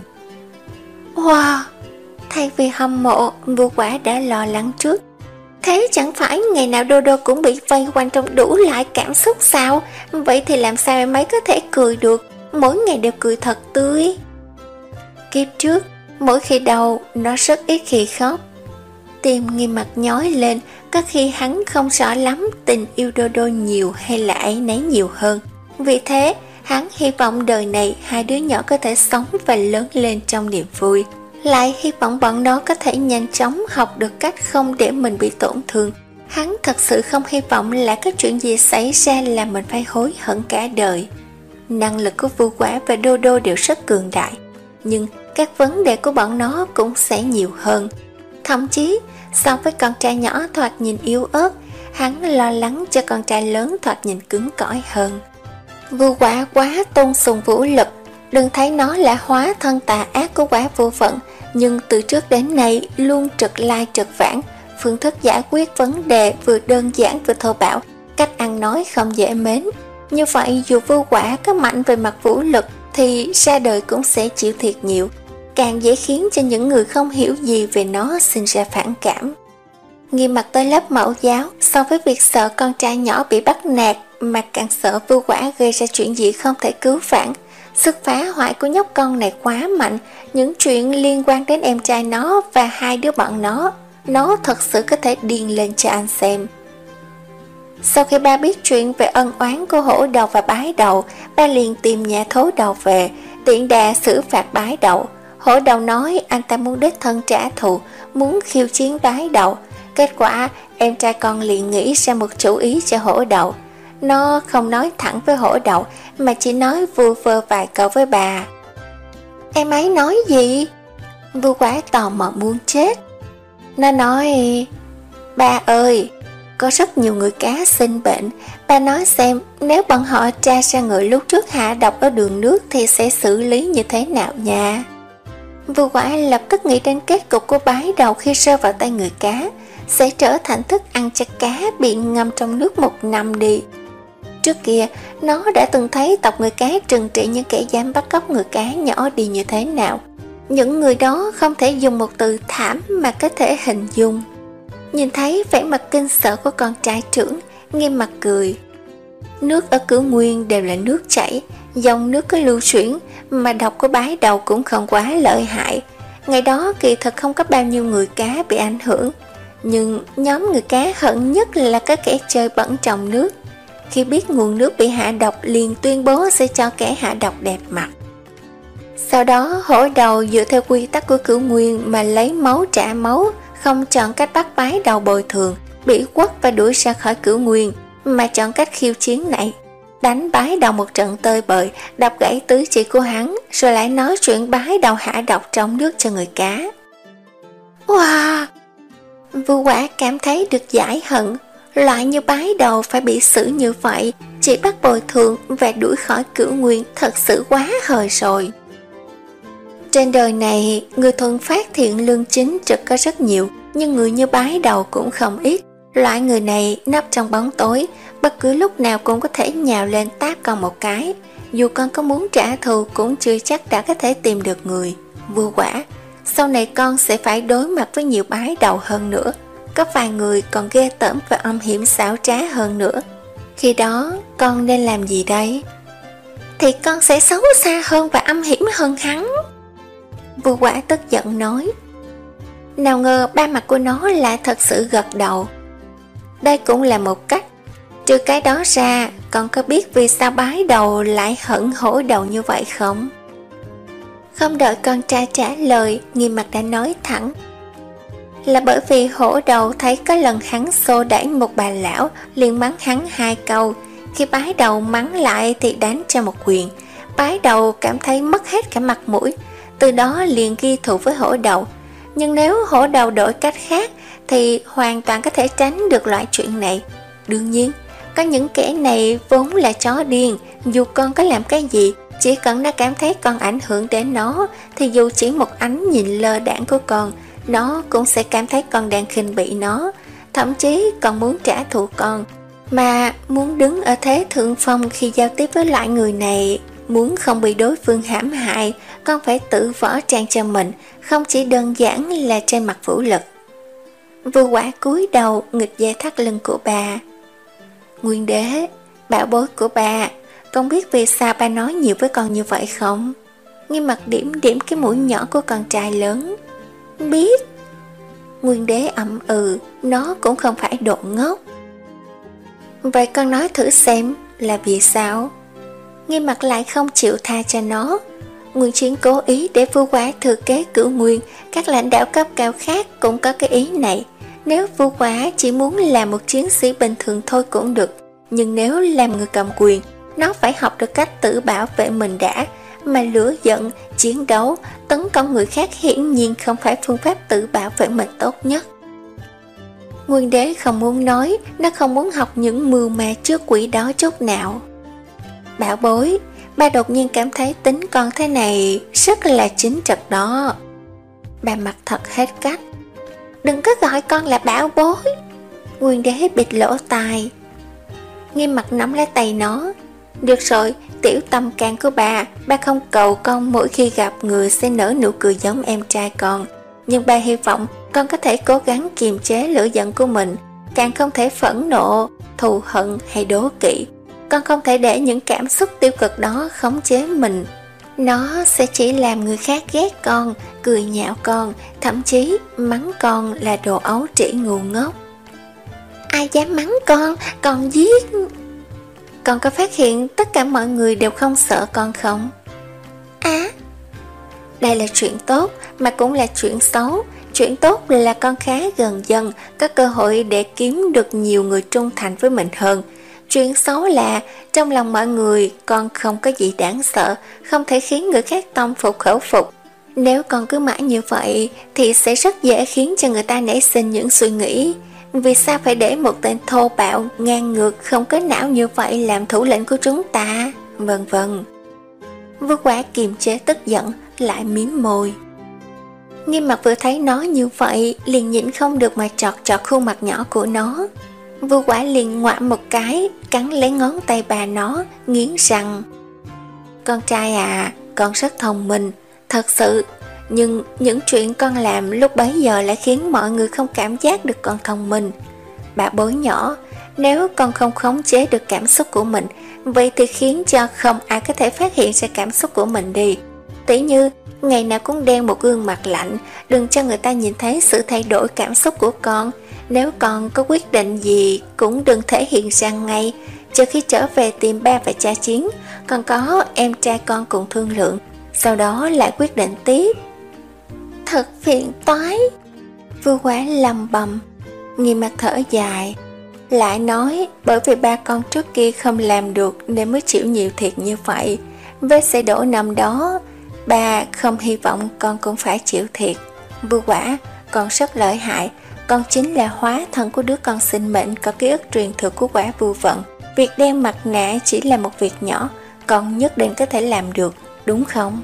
Wow! Thay vì hâm mộ, Vô Quả đã lo lắng trước. Thế chẳng phải ngày nào Đô Đô cũng bị vây quanh trong đủ loại cảm xúc sao? Vậy thì làm sao em ấy có thể cười được, mỗi ngày đều cười thật tươi? Kiếp trước, mỗi khi đau, nó rất ít khi khóc. Tim Nghiêm Mặt nhói lên, có khi hắn không rõ lắm tình yêu Đô Đô nhiều hay là áy náy nhiều hơn. Vì thế, hắn hy vọng đời này hai đứa nhỏ có thể sống và lớn lên trong niềm vui. Lại hy vọng bọn nó có thể nhanh chóng học được cách không để mình bị tổn thương. Hắn thật sự không hy vọng là có chuyện gì xảy ra là mình phải hối hận cả đời. Năng lực của Vô Quả và Đô Đô đều rất cường đại, nhưng các vấn đề của bọn nó cũng sẽ nhiều hơn. Thậm chí, so với con trai nhỏ thoạt nhìn yếu ớt, hắn lo lắng cho con trai lớn thoạt nhìn cứng cỏi hơn. Vô Quả quá tôn sùng vũ lực, đừng thấy nó là hóa thân tà ác của Quả Vô Phận, nhưng từ trước đến nay luôn trực lai trực vãng, phương thức giải quyết vấn đề vừa đơn giản vừa thô bạo, cách ăn nói không dễ mến. Như vậy dù Vô Quả có mạnh về mặt vũ lực thì ra đời cũng sẽ chịu thiệt nhiều, càng dễ khiến cho những người không hiểu gì về nó sinh ra phản cảm. Nghiêm Mặt tới lớp mẫu giáo, so với việc sợ con trai nhỏ bị bắt nạt mà càng sợ Vô Quả gây ra chuyện gì không thể cứu vãn. Sức phá hoại của nhóc con này quá mạnh, những chuyện liên quan đến em trai nó và hai đứa bọn nó, nó thật sự có thể điên lên cho anh xem. Sau khi ba biết chuyện về ân oán của hổ đầu và bái đầu, ba liền tìm nhà thố đầu về, tiện đà xử phạt bái đầu. Hổ đầu nói anh ta muốn đích thân trả thù, muốn khiêu chiến bái đầu. Kết quả em trai con liền nghĩ ra một chủ ý cho hổ đầu. Nó không nói thẳng với hổ đầu mà chỉ nói vu vơ vài câu với bà. Em ấy nói gì? Vô Quả tò mò muốn chết. Nó nói, ba ơi, có rất nhiều người cá sinh bệnh, ba nói xem nếu bọn họ tra ra người lúc trước hạ độc ở đường nước thì sẽ xử lý như thế nào nha. Vô Quả lập tức nghĩ đến kết cục của bái đầu khi rơi vào tay người cá, sẽ trở thành thức ăn cho cá bị ngâm trong nước một năm đi. Trước kia, nó đã từng thấy tộc người cá trừng trị những kẻ dám bắt cóc người cá nhỏ đi như thế nào. Những người đó không thể dùng một từ thảm mà có thể hình dung. Nhìn thấy vẻ mặt kinh sợ của con trai trưởng, Nghiêm Mặt cười. Nước ở Cửu Nguyên đều là nước chảy, dòng nước có lưu chuyển, mà độc của bái đầu cũng không quá lợi hại. Ngày đó kỳ thật không có bao nhiêu người cá bị ảnh hưởng, nhưng nhóm người cá hận nhất là có kẻ chơi bẩn trong nước. khi biết nguồn nước bị hạ độc liền tuyên bố sẽ cho kẻ hạ độc đẹp mặt. Sau đó hổ đầu dựa theo quy tắc của Cửu Nguyên mà lấy máu trả máu, không chọn cách bắt bái đầu bồi thường, bị quất và đuổi ra khỏi Cửu Nguyên, mà chọn cách khiêu chiến này. Đánh bái đầu một trận tơi bời, đập gãy tứ chỉ của hắn, rồi lại nói chuyện bái đầu hạ độc trong nước cho người cá. Wow! Vua Quả cảm thấy được giải hận, loại như bái đầu phải bị xử như vậy, chỉ bắt bồi thường và đuổi khỏi Cửu Nguyên thật sự quá hời rồi. Trên đời này, người thuần phát thiện lương chính trực có rất nhiều, nhưng người như bái đầu cũng không ít. Loại người này nấp trong bóng tối, bất cứ lúc nào cũng có thể nhào lên tát con một cái. Dù con có muốn trả thù cũng chưa chắc đã có thể tìm được người. Vua Quả, sau này con sẽ phải đối mặt với nhiều bái đầu hơn nữa. Có vài người còn ghê tởm và âm hiểm xảo trá hơn nữa. Khi đó, con nên làm gì đây? Thì con sẽ xấu xa hơn và âm hiểm hơn hắn. Vua Quả tức giận nói. Nào ngờ ba mặt của nó lại thật sự gật đầu. Đây cũng là một cách. Trừ cái đó ra, con có biết vì sao bái đầu lại hận hổ đầu như vậy không? Không đợi con trai trả lời, Nghiêm Mặt đã nói thẳng. Là bởi vì hổ đầu thấy có lần hắn xô đẩy một bà lão, liền mắng hắn hai câu. Khi bái đầu mắng lại thì đánh cho một quyền. Bái đầu cảm thấy mất hết cả mặt mũi, từ đó liền ghi thù với hổ đầu. Nhưng nếu hổ đầu đổi cách khác thì hoàn toàn có thể tránh được loại chuyện này. Đương nhiên, có những kẻ này vốn là chó điên, dù con có làm cái gì, chỉ cần nó cảm thấy con ảnh hưởng đến nó, thì dù chỉ một ánh nhìn lơ đãng của con, nó cũng sẽ cảm thấy con đang khinh bỉ nó, thậm chí còn muốn trả thù con. Mà muốn đứng ở thế thượng phong khi giao tiếp với loại người này, muốn không bị đối phương hãm hại, con phải tự võ trang cho mình, không chỉ đơn giản là trên mặt vũ lực. Vua Quả cúi đầu nghịch dây thắt lưng của bà. Nguyên đế, bảo bối của bà, con biết vì sao ba nói nhiều với con như vậy không? Nghiêm Mặt điểm điểm cái mũi nhỏ của con trai lớn. Biết. Nguyên đế ậm ừ, nó cũng không phải đồ ngốc. Vậy con nói thử xem là vì sao? Nghiêm Mặt lại không chịu tha cho nó. Nguyên Chiến cố ý để Vua Quả thừa kế Cửu Nguyên, các lãnh đạo cấp cao khác cũng có cái ý này. Nếu Vua Quả chỉ muốn làm một chiến sĩ bình thường thôi cũng được, nhưng nếu làm người cầm quyền, nó phải học được cách tự bảo vệ mình đã, mà lửa giận, chiến đấu, tấn công người khác hiển nhiên không phải phương pháp tự bảo vệ mình tốt nhất. Nguyên đế không muốn nói, nó không muốn học những mưu ma trước quỷ đó chút nào. Bảo bối, ba đột nhiên cảm thấy tính con thế này rất là chính trực đó. Bà mặt thật hết cách. Đừng có gọi con là bảo bối. Nguyên đế bịt lỗ tai. Nghiêm Mặt nắm lấy tay nó. Được rồi, tiểu tâm can của bà, ba không cầu con mỗi khi gặp người sẽ nở nụ cười giống em trai con. Nhưng ba hy vọng con có thể cố gắng kiềm chế lửa giận của mình, càng không thể phẫn nộ, thù hận hay đố kỵ. Con không thể để những cảm xúc tiêu cực đó khống chế mình. Nó sẽ chỉ làm người khác ghét con, cười nhạo con, thậm chí mắng con là đồ ấu trĩ ngu ngốc. Ai dám mắng con, con giết. Con có phát hiện tất cả mọi người đều không sợ con không? À, đây là chuyện tốt mà cũng là chuyện xấu. Chuyện tốt là con khá gần dân, có cơ hội để kiếm được nhiều người trung thành với mình hơn. Chuyện xấu là trong lòng mọi người con không có gì đáng sợ, không thể khiến người khác tâm phục khẩu phục. Nếu con cứ mãi như vậy thì sẽ rất dễ khiến cho người ta nảy sinh những suy nghĩ. Vì sao phải để một tên thô bạo, ngang ngược, không có não như vậy làm thủ lĩnh của chúng ta? Vân vân. Vua Quả kiềm chế tức giận, lại miếm môi. Nghiêm Mặt vừa thấy nó như vậy, liền nhịn không được mà chọt chọt khuôn mặt nhỏ của nó. Vua Quả liền ngoạm một cái, cắn lấy ngón tay bà nó, nghiến răng. Con trai à, con rất thông minh, thật sự. Nhưng những chuyện con làm lúc bấy giờ lại khiến mọi người không cảm giác được con thông minh. Bà bối nhỏ, nếu con không khống chế được cảm xúc của mình, vậy thì khiến cho không ai có thể phát hiện ra cảm xúc của mình đi. Tỉ như, ngày nào cũng đeo một gương mặt lạnh, đừng cho người ta nhìn thấy sự thay đổi cảm xúc của con. Nếu con có quyết định gì cũng đừng thể hiện ra ngay, Chờ khi trở về tìm ba và cha Chiến, còn có em trai con cùng thương lượng, sau đó lại quyết định tiếp. Thật phiền toái. Vưu Quá lầm bầm, Nghiêm Mặt thở dài, lại nói bởi vì ba con trước kia không làm được nên mới chịu nhiều thiệt như vậy. Vết xe đổ năm đó, ba không hy vọng con cũng phải chịu thiệt. Vưu Quả, con rất lợi hại, con chính là hóa thân của đứa con sinh mệnh có ký ức truyền thừa của Quả Vưu Vận. Việc đeo mặt nạ chỉ là một việc nhỏ, con nhất định có thể làm được, đúng không?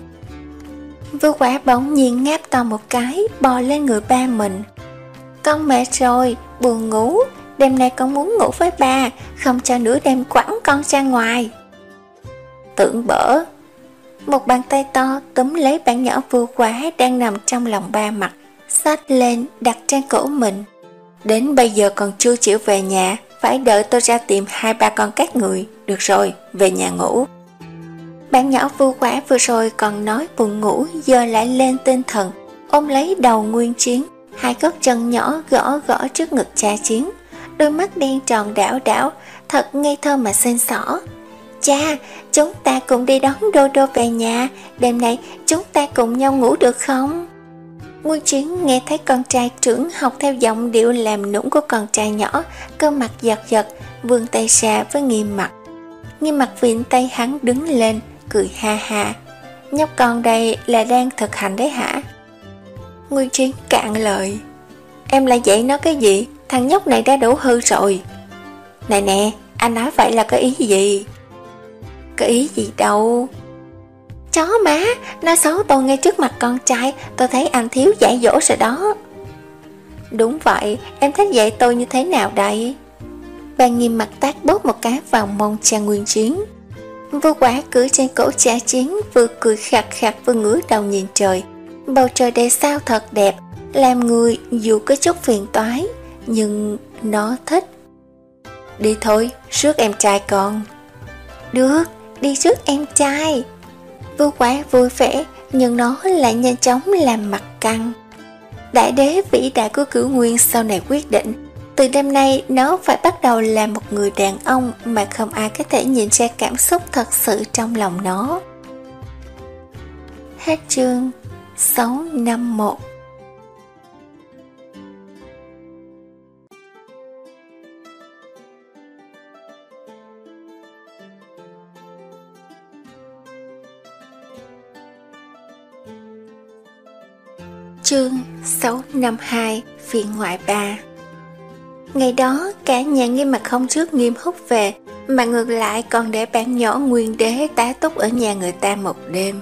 Vưu Quả bỗng nhiên ngáp to một cái, bò lên người ba mình. Con mệt rồi, buồn ngủ, đêm nay con muốn ngủ với ba, không cho nửa đêm quẳng con ra ngoài. Tưởng bở. Một bàn tay to túm lấy bạn nhỏ Vưu Quá đang nằm trong lòng ba Mặt, xách lên đặt trên cổ mình. Đến bây giờ còn chưa chịu về nhà, phải đợi tôi ra tìm hai ba con các người. Được rồi, về nhà ngủ. Bạn nhỏ Vưu Quá vừa rồi còn nói buồn ngủ, giờ lại lên tinh thần, ôm lấy đầu Nguyên Chiến, hai gót chân nhỏ gõ gõ trước ngực cha Chiến, đôi mắt đen tròn đảo đảo, thật ngây thơ mà xinh xỏ. Cha, chúng ta cùng đi đón Đô Đô về nhà, đêm nay chúng ta cùng nhau ngủ được không? Nguyên Chiến nghe thấy con trai trưởng học theo giọng điệu làm nũng của con trai nhỏ, cơ mặt giật giật, vươn tay ra với Nghiêm Mặt. Nghiêm Mặt vịn tay hắn đứng lên, cười ha ha. Nhóc con đây là đang thực hành đấy hả? Nguyên Chiến cạn lời. Em lại dạy nó cái gì? Thằng nhóc này đã đủ hư rồi. Nè nè, anh nói vậy là có ý gì? Có ý gì đâu. Chó má, nói xấu tôi ngay trước mặt con trai, tôi thấy anh thiếu dạy dỗ rồi đó. Đúng vậy, em thích dạy tôi như thế nào đây? Bà Nghiêm Mặt tát bóp một cái vào mông cha Nguyên Chiến. Vưu Quả cưỡi trên cổ cha Chiến, vừa cười khạc khạc vừa ngửa đầu nhìn trời. Bầu trời đầy sao thật đẹp, làm người dù có chút phiền toái, nhưng nó thích. Đi thôi, rước em trai con. Được, đi rước em trai. Vưu Quả vui vẻ, nhưng nó lại nhanh chóng làm mặt căng. Đại đế vĩ đại của Cửu Nguyên sau này quyết định, từ đêm nay nó phải bắt đầu là một người đàn ông mà không ai có thể nhìn ra cảm xúc thật sự trong lòng nó. Hết chương sáu năm một. Chương sáu năm hai, phiên ngoại ba. Ngày đó cả nhà Nghiêm Mặt không rước Nghiêm Húc về, mà ngược lại còn để bạn nhỏ Nguyên Đế tá túc ở nhà người ta một đêm.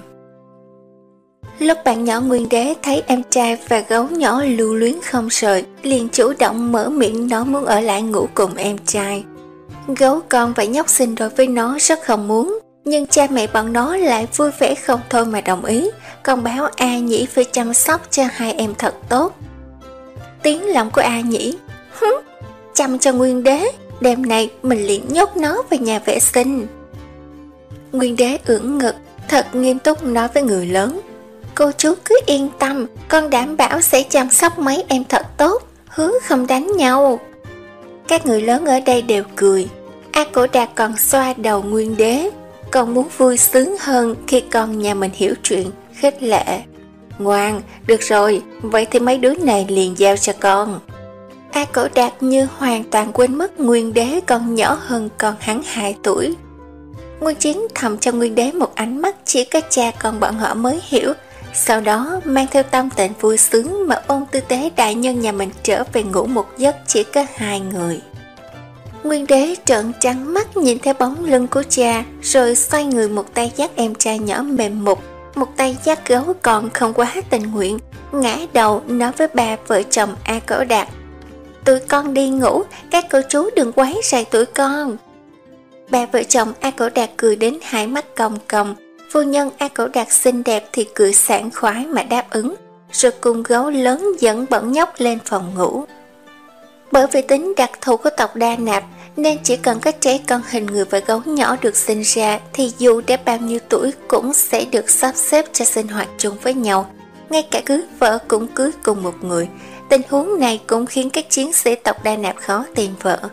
Lúc bạn nhỏ Nguyên Đế thấy em trai và gấu nhỏ lưu luyến không rời, liền chủ động mở miệng nói muốn ở lại ngủ cùng em trai. Gấu con và nhóc xinh đối với nó rất không muốn, nhưng cha mẹ bọn nó lại vui vẻ không thôi mà đồng ý, còn báo A Nhĩ phải chăm sóc cho hai em thật tốt. Tiếng lòng của A Nhĩ: hứ, chăm cho Nguyên Đế, đêm nay mình liền nhốt nó về nhà vệ sinh. Nguyên Đế ưỡn ngực, thật nghiêm túc nói với người lớn: cô chú cứ yên tâm, con đảm bảo sẽ chăm sóc mấy em thật tốt, hứa không đánh nhau. Các người lớn ở đây đều cười. A Cổ Đạt còn xoa đầu Nguyên Đế, con muốn vui sướng hơn khi con nhà mình hiểu chuyện, khích lệ: ngoan, được rồi, vậy thì mấy đứa này liền giao cho con. A Cổ Đạt như hoàn toàn quên mất Nguyên Đế còn nhỏ hơn con hắn hai tuổi. Nguyên Chiến thầm cho Nguyên Đế một ánh mắt chỉ có cha con bọn họ mới hiểu, sau đó mang theo tâm tình vui sướng mà ôm tư tế đại nhân nhà mình trở về ngủ một giấc chỉ có hai người. Nguyên Đế trợn trắng mắt nhìn theo bóng lưng của cha, rồi xoay người một tay dắt em trai nhỏ mềm mục, một tay dắt gấu còn không quá tình nguyện, ngã đầu nói với ba vợ chồng A Cổ Đạt: tụi con đi ngủ, các cô chú đừng quấy rầy tụi con. Ba vợ chồng A Cổ Đạt cười đến hai mắt cong cong, phu nhân A Cổ Đạt xinh đẹp thì cười sảng khoái mà đáp ứng, rồi cùng gấu lớn dẫn bọn nhóc lên phòng ngủ. Bởi vì tính đặc thù của tộc Đa Nạp nên chỉ cần có trẻ con hình người và gấu nhỏ được sinh ra thì dù để bao nhiêu tuổi cũng sẽ được sắp xếp cho sinh hoạt chung với nhau, ngay cả cưới vợ cũng cưới cùng một người. Tình huống này cũng khiến các chiến sĩ tộc Đa Nạp khó tìm vợ.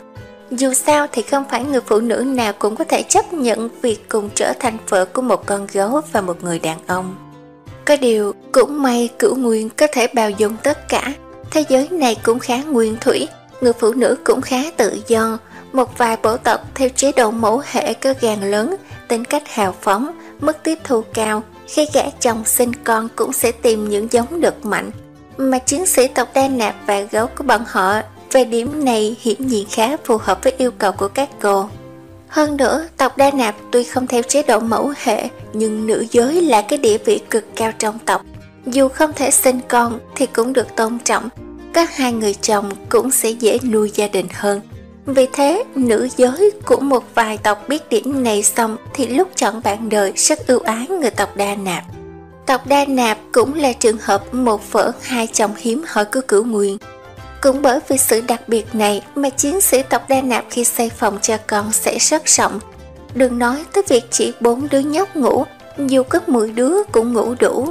Dù sao thì không phải người phụ nữ nào cũng có thể chấp nhận việc cùng trở thành vợ của một con gấu và một người đàn ông. Có điều, cũng may Cửu Nguyên có thể bao dung tất cả. Thế giới này cũng khá nguyên thủy, người phụ nữ cũng khá tự do. Một vài bộ tộc theo chế độ mẫu hệ có gan lớn, tính cách hào phóng, mức tiếp thu cao. Khi gả chồng sinh con cũng sẽ tìm những giống đực mạnh. Mà chiến sĩ tộc Đa Nạp và gấu của bọn họ về điểm này hiển nhiên khá phù hợp với yêu cầu của các cô. Hơn nữa, tộc Đa Nạp tuy không theo chế độ mẫu hệ, nhưng nữ giới là cái địa vị cực cao trong tộc. Dù không thể sinh con thì cũng được tôn trọng, các hai người chồng cũng sẽ dễ nuôi gia đình hơn. Vì thế, nữ giới của một vài tộc biết điểm này xong thì lúc chọn bạn đời rất ưu ái người tộc Đa Nạp. Tộc Đa Nạp cũng là trường hợp một vợ hai chồng hiếm hoi của Cửu Nguyên. Cũng bởi vì sự đặc biệt này mà chiến sĩ tộc Đa Nạp khi xây phòng cho con sẽ rất rộng. Đừng nói tới việc chỉ bốn đứa nhóc ngủ, dù có mười đứa cũng ngủ đủ.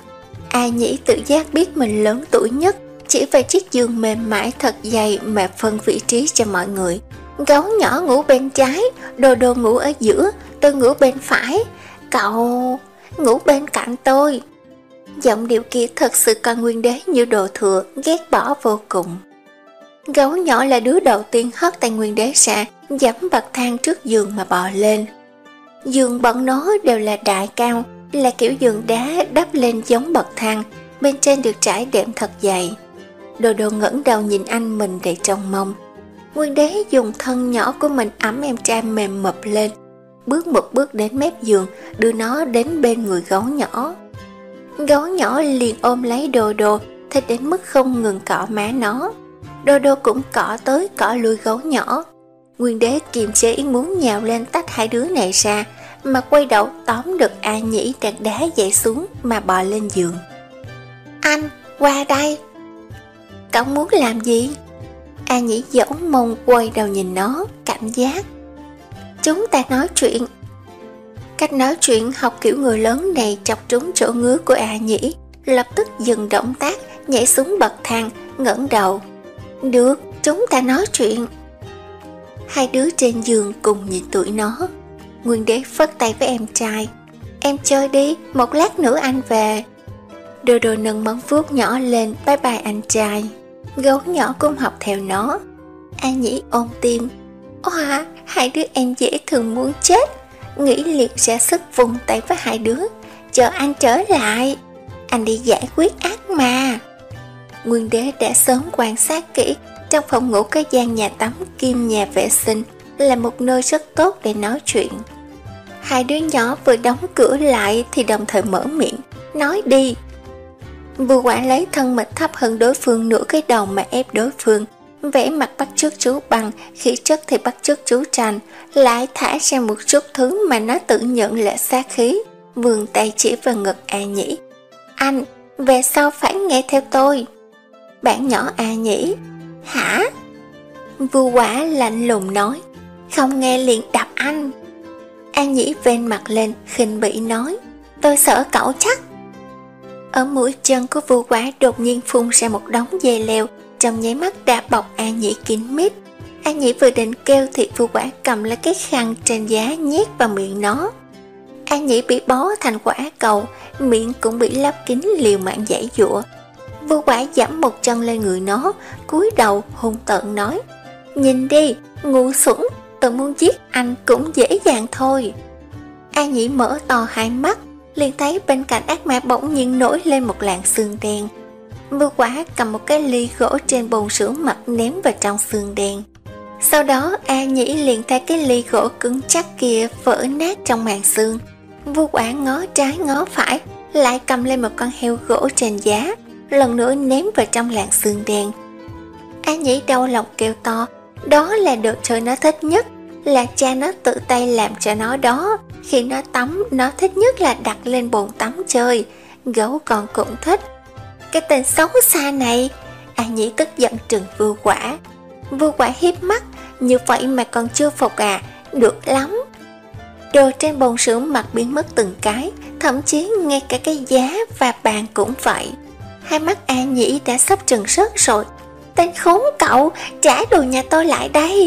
A Nhĩ tự giác biết mình lớn tuổi nhất, chỉ về chiếc giường mềm mại thật dày mà phân vị trí cho mọi người. Gấu nhỏ ngủ bên trái, Đồ Đồ ngủ ở giữa, tôi ngủ bên phải, cậu ngủ bên cạnh tôi. Giọng điệu kia thật sự coi Nguyên Đế như đồ thừa, ghét bỏ vô cùng. Gấu nhỏ là đứa đầu tiên hất tay Nguyên Đế ra, giẫm bậc thang trước giường mà bò lên. Giường bọn nó đều là đại cao, là kiểu giường đá đắp lên giống bậc thang, bên trên được trải đệm thật dày. Đồ Đồ ngẩng đầu nhìn anh mình đầy trông mong. Nguyên Đế dùng thân nhỏ của mình ẵm em trai mềm mập lên, bước một bước đến mép giường, đưa nó đến bên người gấu nhỏ. Gấu nhỏ liền ôm lấy Đồ Đồ, thích đến mức không ngừng cọ má nó. Đồ Đồ cũng cọ tới cọ lui gấu nhỏ. Nguyên Đế kiềm chế ý muốn nhào lên tách hai đứa này ra, mà quay đầu tóm được A Nhĩ đang đá dậy xuống mà bò lên giường. Anh, qua đây. Cậu muốn làm gì? A Nhĩ dẫu mông quay đầu nhìn nó, cảnh giác. Chúng ta nói chuyện. Cách nói chuyện học kiểu người lớn này chọc trúng chỗ ngứa của A Nhĩ, lập tức dừng động tác, nhảy xuống bậc thang, ngẩng đầu. Được, chúng ta nói chuyện. Hai đứa trên giường cùng nhìn tụi nó. Nguyên Đế phất tay với em trai. Em chơi đi, một lát nữa anh về. Đồ Đồ nâng móng vuốt nhỏ lên, bye bye anh trai. Gấu nhỏ cũng học theo nó. A Nhĩ ôm tim. Oa, hai đứa em dễ thương muốn chết. Nghĩ liền ra sức vùng tay với hai đứa. Chờ anh trở lại, anh đi giải quyết ác ma. Nguyên Đế đã sớm quan sát kỹ, trong phòng ngủ có gian nhà tắm kim nhà vệ sinh, là một nơi rất tốt để nói chuyện. Hai đứa nhỏ vừa đóng cửa lại thì đồng thời mở miệng, nói đi. Vừa quả lấy thân mình thấp hơn đối phương nửa cái đầu mà ép đối phương, vẽ mặt bắt chước chú Bằng, khí chất thì bắt chước chú Tranh, lại thả ra một chút thứ mà nó tự nhận là sát khí, vươn tay chỉ vào ngực A Nhĩ. Anh, về sau phải nghe theo tôi. Bạn nhỏ A Nhĩ. Hả? Vưu Quả lạnh lùng nói, không nghe liền đập anh. A Nhĩ vên mặt lên, khinh bỉ nói, tôi sợ cậu chắc. Ở mũi chân của Vưu Quả đột nhiên phun ra một đống dây leo, trong nháy mắt đã bọc A Nhĩ kín mít. A Nhĩ vừa định kêu thì Vưu Quả cầm lấy cái khăn trên giá nhét vào miệng nó. A Nhĩ bị bó thành quả cầu, miệng cũng bị lấp kín liều mạng giãy giụa. Vưu Quả giẫm một chân lên người nó, cúi đầu hung tợn nói, nhìn đi, ngu xuẩn, tôi muốn giết anh cũng dễ dàng thôi. A Nhĩ mở to hai mắt, liền thấy bên cạnh ác ma bỗng nhiên nổi lên một làn xương đen. Vưu Quả cầm một cái ly gỗ trên bồn rửa mặt ném vào trong xương đen. Sau đó A Nhĩ liền thấy cái ly gỗ cứng chắc kia vỡ nát trong màn xương. Vưu Quả ngó trái ngó phải, lại cầm lên một con heo gỗ trên giá, lần nữa ném vào trong làn xương đen. A Nhĩ đau lòng kêu to, đó là đồ chơi nó thích nhất, là cha nó tự tay làm cho nó đó. Khi nó tắm, nó thích nhất là đặt lên bồn tắm chơi. Gấu con cũng thích. Cái tên xấu xa này. A Nhĩ tức giận trừng Vưu Quả. Vưu Quả hiếp mắt, như vậy mà còn chưa phục à? Được lắm. Đồ trên bồn rửa mặt biến mất từng cái, thậm chí ngay cả cái giá và bàn cũng vậy. Hai mắt A Nhĩ đã sắp trừng rớt rồi. Tên khốn cậu, trả đồ nhà tôi lại đây.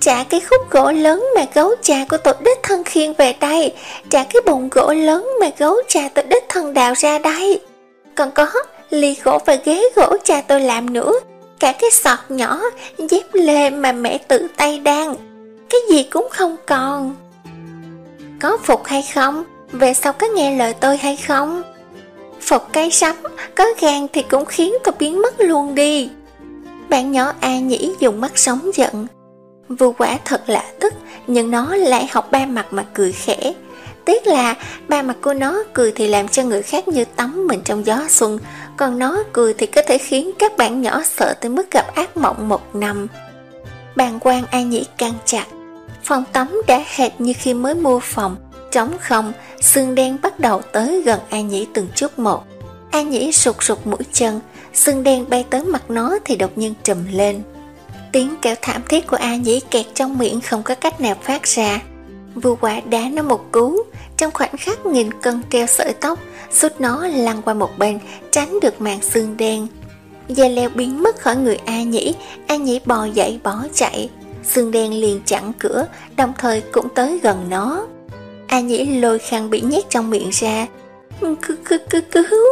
trả cái khúc gỗ lớn mà gấu trà của tôi đích thân khiêng về đây, trả cái bồn gỗ lớn mà gấu trà tôi đích thân đào ra đây. Còn có ly gỗ và ghế gỗ trà tôi làm nữa, cả cái sọt nhỏ, dép lê mà mẹ tự tay đan, cái gì cũng không còn. Có phục hay không? Về sau có nghe lời tôi hay không? Phục cái sắm, có gan thì cũng khiến tôi biến mất luôn đi. Bạn nhỏ A Nhĩ dùng mắt sống giận. Vu Quả thật là tức, nhưng nó lại học ba mặt mà cười khẽ. Tiếc là ba mặt của nó cười thì làm cho người khác như tắm mình trong gió xuân, còn nó cười thì có thể khiến các bạn nhỏ sợ tới mức gặp ác mộng một năm. Bàng quang A Nhĩ căng chặt. Phòng tắm đã hệt như khi mới mua phòng, trống không, xương đen bắt đầu tới gần A Nhĩ từng chút một. A Nhĩ sụt sụt mũi chân, xương đen bay tới mặt nó thì đột nhiên trùm lên. Tiếng kêu thảm thiết của A Nhĩ kẹt trong miệng không có cách nào phát ra. Vu Quả đá nó một cú, trong khoảnh khắc nghìn cân treo sợi tóc, sút nó lăn qua một bên, tránh được màn xương đen. Dây leo biến mất khỏi người A Nhĩ, A Nhĩ bò dậy bỏ chạy. Xương đen liền chặn cửa, đồng thời cũng tới gần nó. A Nhĩ lôi khăn bị nhét trong miệng ra. Cứu cứu cứu cứu.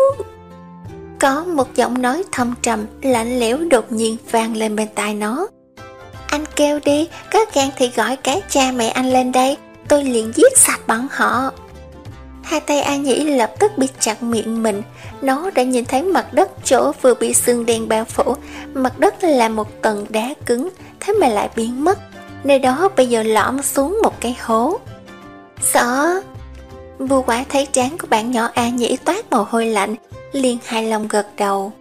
Có một giọng nói thâm trầm, lạnh lẽo đột nhiên vang lên bên tai nó. Anh kêu đi, có gan thì gọi cả cha mẹ anh lên đây, tôi liền giết sạch bọn họ. Hai tay A Nhĩ lập tức bịt chặt miệng mình. Nó đã nhìn thấy mặt đất chỗ vừa bị xương đen bao phủ. Mặt đất là một tầng đá cứng, thế mà lại biến mất. Nơi đó bây giờ lõm xuống một cái hố. Sợ. Vu Quả thấy trán của bạn nhỏ A Nhĩ toát mồ hôi lạnh, liền hài lòng gật đầu.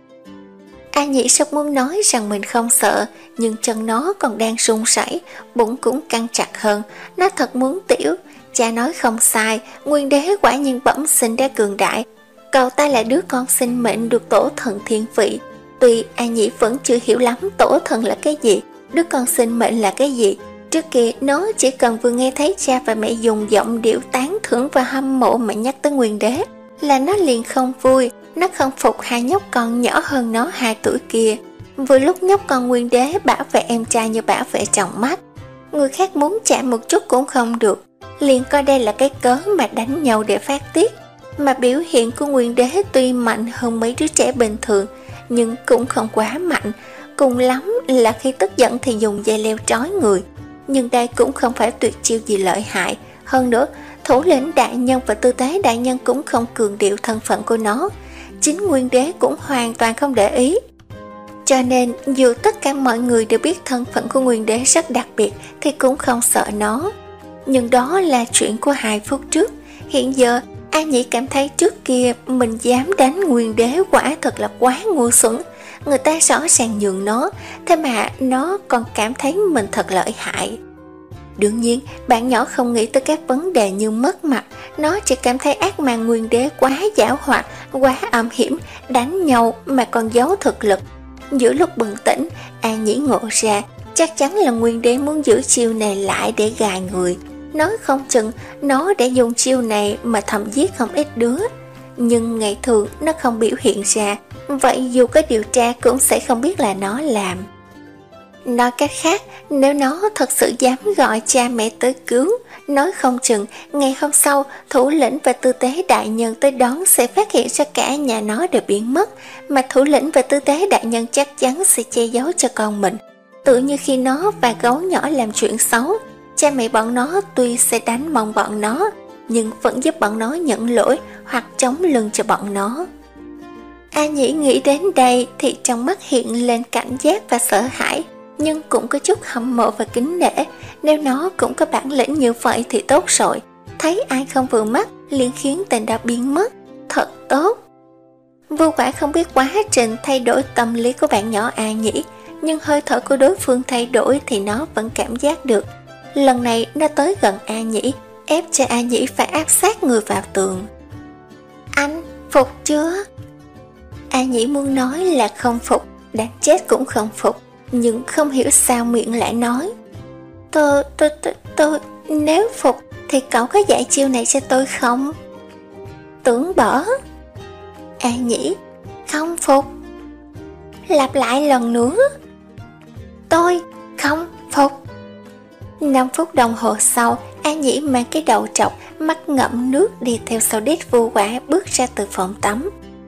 A Nhĩ sắp muốn nói rằng mình không sợ, nhưng chân nó còn đang run rẩy, bụng cũng căng chặt hơn. Nó thật muốn tiểu. Cha nói không sai, Nguyên Đế quả nhiên bẩm sinh đã cường đại. Cậu ta là đứa con sinh mệnh được tổ thần thiên vị. Tuy A Nhĩ vẫn chưa hiểu lắm tổ thần là cái gì, đứa con sinh mệnh là cái gì. Trước kia nó chỉ cần vừa nghe thấy cha và mẹ dùng giọng điệu tán thưởng và hâm mộ mà nhắc tới Nguyên Đế là nó liền không vui. Nó không phục hai nhóc con nhỏ hơn nó hai tuổi kia. Vừa lúc nhóc con Nguyên Đế bảo vệ em trai như bảo vệ trong mắt, người khác muốn chạm một chút cũng không được, liền coi đây là cái cớ mà đánh nhau để phát tiết. Mà biểu hiện của Nguyên Đế tuy mạnh hơn mấy đứa trẻ bình thường, nhưng cũng không quá mạnh. Cùng lắm là khi tức giận thì dùng dây leo trói người, nhưng đây cũng không phải tuyệt chiêu gì lợi hại. Hơn nữa, thủ lĩnh đại nhân và tư tế đại nhân cũng không cường điệu thân phận của nó. Chính Nguyên Đế cũng hoàn toàn không để ý. Cho nên dù tất cả mọi người đều biết thân phận của Nguyên Đế rất đặc biệt thì cũng không sợ nó. Nhưng đó là chuyện của hai phút trước. Hiện giờ A Nhĩ cảm thấy trước kia mình dám đánh Nguyên Đế quả thật là quá ngu xuẩn. Người ta rõ ràng nhường nó, thế mà nó còn cảm thấy mình thật lợi hại. Đương nhiên bạn nhỏ không nghĩ tới các vấn đề như mất mặt. Nó chỉ cảm thấy ác ma Nguyên Đế quá giảo hoạt, quá âm hiểm, đánh nhau mà còn giấu thực lực. Giữa lúc bừng tỉnh, A Nhĩ ngộ ra chắc chắn là Nguyên Đế muốn giữ chiêu này lại để gài người. Nói không chừng nó đã dùng chiêu này mà thầm giết không ít đứa. Nhưng ngày thường nó không biểu hiện ra, vậy dù có điều tra cũng sẽ không biết là nó làm. Nói cách khác, nếu nó thật sự dám gọi cha mẹ tới cứu, nói không chừng ngày hôm sau thủ lĩnh và tư tế đại nhân tới đón sẽ phát hiện ra cả nhà nó đều biến mất, mà thủ lĩnh và tư tế đại nhân chắc chắn sẽ che giấu cho con mình. Tự như khi nó và gấu nhỏ làm chuyện xấu, cha mẹ bọn nó tuy sẽ đánh mong bọn nó, nhưng vẫn giúp bọn nó nhận lỗi hoặc chống lưng cho bọn nó. A Nhĩ nghĩ đến đây thì trong mắt hiện lên cảnh giác và sợ hãi, nhưng cũng có chút hâm mộ và kính nể. Nếu nó cũng có bản lĩnh như vậy thì tốt rồi. Thấy ai không vừa mắt liền khiến tên đó biến mất. Thật tốt. Vu Quả không biết quá trình thay đổi tâm lý của bạn nhỏ A Nhĩ, nhưng hơi thở của đối phương thay đổi thì nó vẫn cảm giác được. Lần này nó tới gần A Nhĩ, ép cho A Nhĩ phải áp sát người vào tường. Anh phục chưa? A Nhĩ muốn nói là không phục, đáng chết cũng không phục, nhưng không hiểu sao miệng lại nói. Tôi, tôi, tôi, tôi, nếu phục thì cậu có dạy chiêu này cho tôi không? Tưởng bỏ. A Nhĩ, không phục. Lặp lại lần nữa. Tôi không phục. Năm phút đồng hồ sau, A Nhĩ mang cái đầu trọc, mắt ngậm nước đi theo sau đít Vu Quả bước ra từ phòng tắm.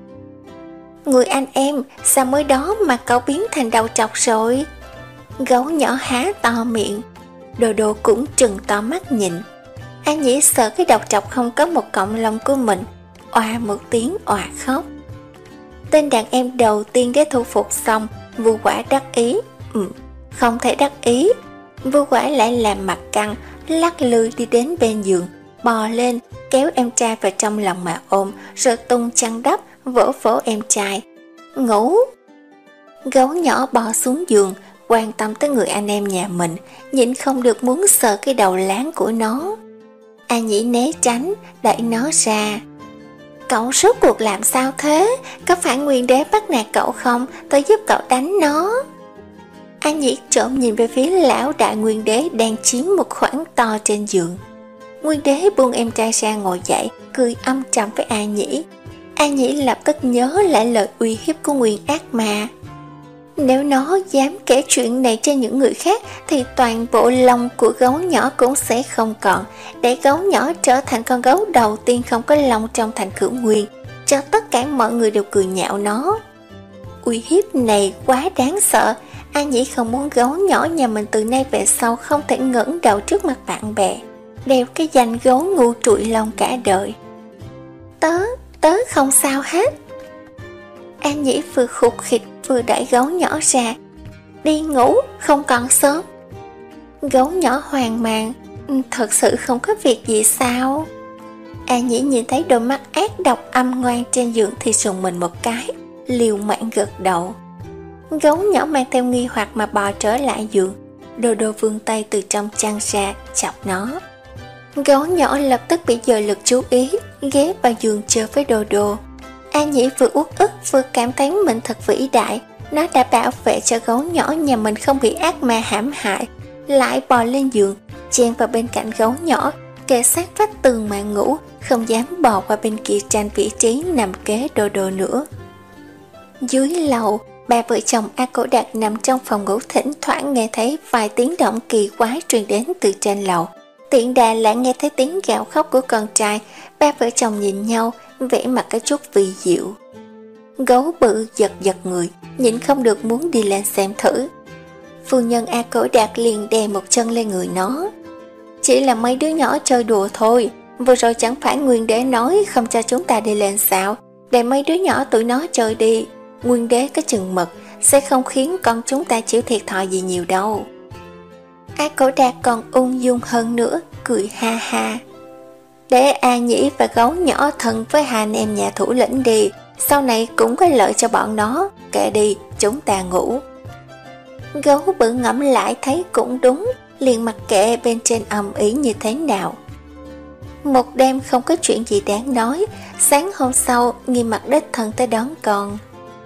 Người anh em, sao mới đó mà cậu biến thành đầu trọc rồi? Gấu nhỏ há to miệng, Đô Đô cũng trừng to mắt nhìn. A Nhĩ sợ cái đầu trọc không có một cọng lông của mình, oa một tiếng òa khóc. Tên đàn em đầu tiên để thu phục xong, Vu Quả đắc ý. Ừ, không thể đắc ý. Vu Quả lại làm mặt căng, lắc lư đi đến bên giường, bò lên, kéo em trai vào trong lòng mà ôm, rồi tung chăn đắp, vỗ vỗ em trai. Ngủ! Gấu nhỏ bò xuống giường, quan tâm tới người anh em nhà mình, nhịn không được muốn sờ cái đầu láng của nó. A Nhĩ né tránh, đẩy nó ra. Cậu rốt cuộc làm sao thế? Có phải Nguyên Đế bắt nạt cậu không? Tôi giúp cậu đánh nó. A Nhĩ trộm nhìn về phía lão đại Nguyên Đế đang chiếm một khoảng to trên giường. Nguyên Đế buông em trai ra ngồi dậy, cười âm trầm với A Nhĩ. A Nhĩ lập tức nhớ lại lời uy hiếp của Nguyên Ác Ma. Nếu nó dám kể chuyện này cho những người khác thì toàn bộ lông của gấu nhỏ cũng sẽ không còn, để gấu nhỏ trở thành con gấu đầu tiên không có lông trong thành Cửu Nguyên, cho tất cả mọi người đều cười nhạo nó. Uy hiếp này quá đáng sợ. A Nhĩ không muốn gấu nhỏ nhà mình từ nay về sau không thể ngẩng đầu trước mặt bạn bè, đeo cái danh gấu ngu trụi lông cả đời. Tớ, tớ không sao hết. A Nhĩ vừa khục khịch vừa đẩy gấu nhỏ ra. Đi ngủ, không còn sớm. Gấu nhỏ hoang mang. Thật sự không có việc gì sao? A Nhĩ nhìn thấy đôi mắt ác độc âm ngoan trên giường thì sùng mình một cái, liều mạng gật đầu. Gấu nhỏ mang theo nghi hoặc mà bò trở lại giường. Đô Đô vươn tay từ trong chăn ra, chọc nó. Gấu nhỏ lập tức bị dời lực chú ý, ghé vào giường chơi với Đô Đô. A Nhĩ vừa uất ức vừa cảm thấy mình thật vĩ đại. Nó đã bảo vệ cho gấu nhỏ nhà mình không bị ác ma hãm hại, lại bò lên giường, chen vào bên cạnh gấu nhỏ, kề sát vách tường mà ngủ, không dám bò qua bên kia tranh vị trí nằm kế Đô Đô nữa. Dưới lầu, ba vợ chồng A Cổ Đạt nằm trong phòng ngủ, thỉnh thoảng nghe thấy vài tiếng động kỳ quái truyền đến từ trên lầu. Tiện đà lại nghe thấy tiếng gào khóc của con trai. Ba vợ chồng nhìn nhau, vẻ mặt có chút kỳ diệu. Gấu bự giật giật người, nhịn không được muốn đi lên xem thử. Phu nhân A Cổ Đạt liền đè một chân lên người nó. Chỉ là mấy đứa nhỏ chơi đùa thôi, vừa rồi chẳng phải Nguyên Đế nói không cho chúng ta đi lên sao? Để mấy đứa nhỏ tụi nó chơi đi. Nguyên Đế có chừng mực, sẽ không khiến con chúng ta chịu thiệt thòi gì nhiều đâu. A Cổ Đạt còn ung dung hơn nữa, cười ha ha. Để A Nhĩ và gấu nhỏ thân với hai anh em nhà thủ lĩnh đi, sau này cũng có lợi cho bọn nó. Kệ đi, chúng ta ngủ. Gấu bự ngẫm lại thấy cũng đúng, liền mặc kệ bên trên ầm ĩ như thế nào. Một đêm không có chuyện gì đáng nói. Sáng hôm sau, Nghi Mặc đích thân tới đón con.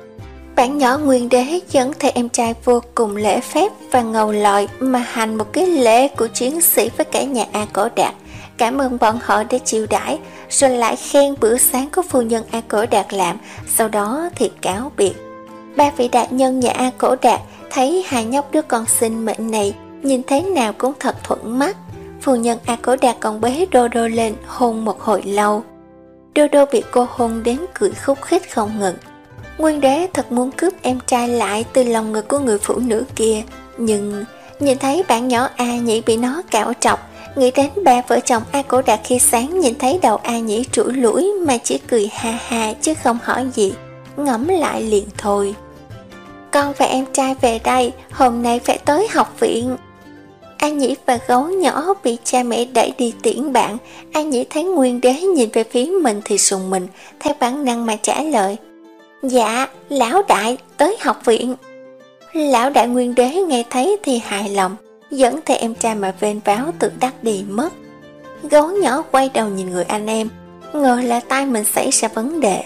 Bạn nhỏ Nguyên Đế dẫn theo em trai vô cùng lễ phép và ngầu lòi mà hành một cái lễ của chiến sĩ với cả nhà A Cổ Đạt, cảm ơn bọn họ để chiêu đãi, rồi lại khen bữa sáng của phu nhân A Cổ Đạt làm, sau đó thì cáo biệt. Ba vị đại nhân nhà A Cổ Đạt thấy hai nhóc đứa con sinh mệnh này nhìn thế nào cũng thật thuận mắt. Phu nhân A Cổ Đạt còn bế Đô Đô lên hôn một hồi lâu. Đô Đô bị cô hôn đến cười khúc khích không ngừng. Nguyên Đế thật muốn cướp em trai lại từ lòng ngực của người phụ nữ kia, nhưng nhìn thấy bạn nhỏ A Nhĩ bị nó cạo trọc, nghĩ đến ba vợ chồng A Cổ Đạt khi sáng nhìn thấy đầu A Nhĩ trũi lũi mà chỉ cười ha ha chứ không hỏi gì, ngẫm lại liền thôi. Con và em trai về đây, hôm nay phải tới học viện. A Nhĩ và gấu nhỏ bị cha mẹ đẩy đi tiễn bạn. A Nhĩ thấy Nguyên Đế nhìn về phía mình thì sùng mình, theo bản năng mà trả lời. Dạ, lão đại, tới học viện. Lão đại Nguyên Đế nghe thấy thì hài lòng, dẫn theo em trai mà vênh váo tự đắc đi mất. Gấu nhỏ quay đầu nhìn người anh em, ngờ là tai mình xảy ra vấn đề.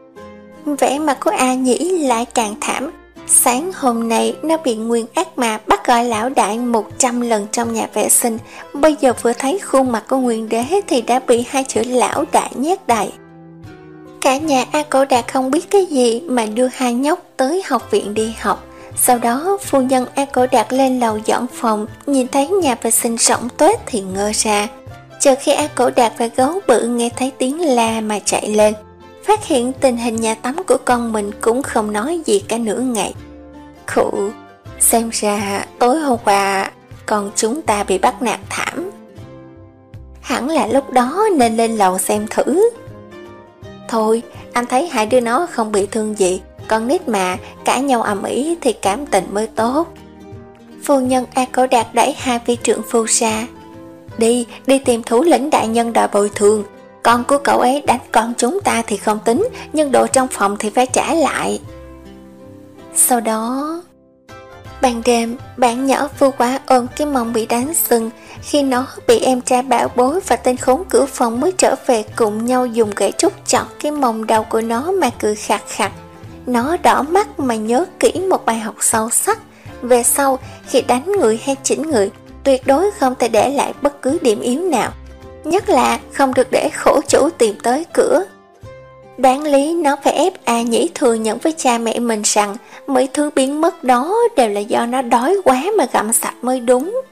Vẻ mặt của A Nhĩ lại càng thảm. Sáng hôm nay nó bị Nguyên Ác Ma bắt gọi lão đại một trăm lần trong nhà vệ sinh, bây giờ vừa thấy khuôn mặt của Nguyên Đế thì đã bị hai chữ lão đại nhét đầy. Cả nhà A Cổ Đạt không biết cái gì mà đưa hai nhóc tới học viện đi học. Sau đó phu nhân A Cổ Đạt lên lầu dọn phòng, nhìn thấy nhà vệ sinh rỗng tuếch thì ngơ ra. Chờ khi A Cổ Đạt và Gấu Bự nghe thấy tiếng la mà chạy lên, phát hiện tình hình nhà tắm của con mình cũng không nói gì cả nửa ngày. Khụ, xem ra tối hôm qua con chúng ta bị bắt nạt thảm. Hẳn là lúc đó nên lên lầu xem thử. Thôi, anh thấy hai đứa nó không bị thương gì, con nít mà, cãi nhau ầm ĩ thì cảm tình mới tốt. Phu nhân A Cổ Đạt đẩy hai vị trượng phu ra. Đi, đi tìm thủ lĩnh đại nhân đòi bồi thường. Con của cậu ấy đánh con chúng ta thì không tính, nhưng đồ trong phòng thì phải trả lại. Sau đó, ban đêm, bạn nhỏ Vu Quả ôm cái mông bị đánh sưng. Khi nó bị em trai bảo bối và tên khốn cửa phòng mới trở về, cùng nhau dùng gậy trúc chọt cái mông đầu của nó mà cười khạc khạc. Nó đỏ mắt mà nhớ kỹ một bài học sâu sắc. Về sau, khi đánh người hay chỉnh người, tuyệt đối không thể để lại bất cứ điểm yếu nào, nhất là không được để khổ chủ tìm tới cửa. Đáng lý nó phải ép A Nhĩ thừa nhận với cha mẹ mình rằng mấy thứ biến mất đó đều là do nó đói quá mà gặm sạch mới đúng.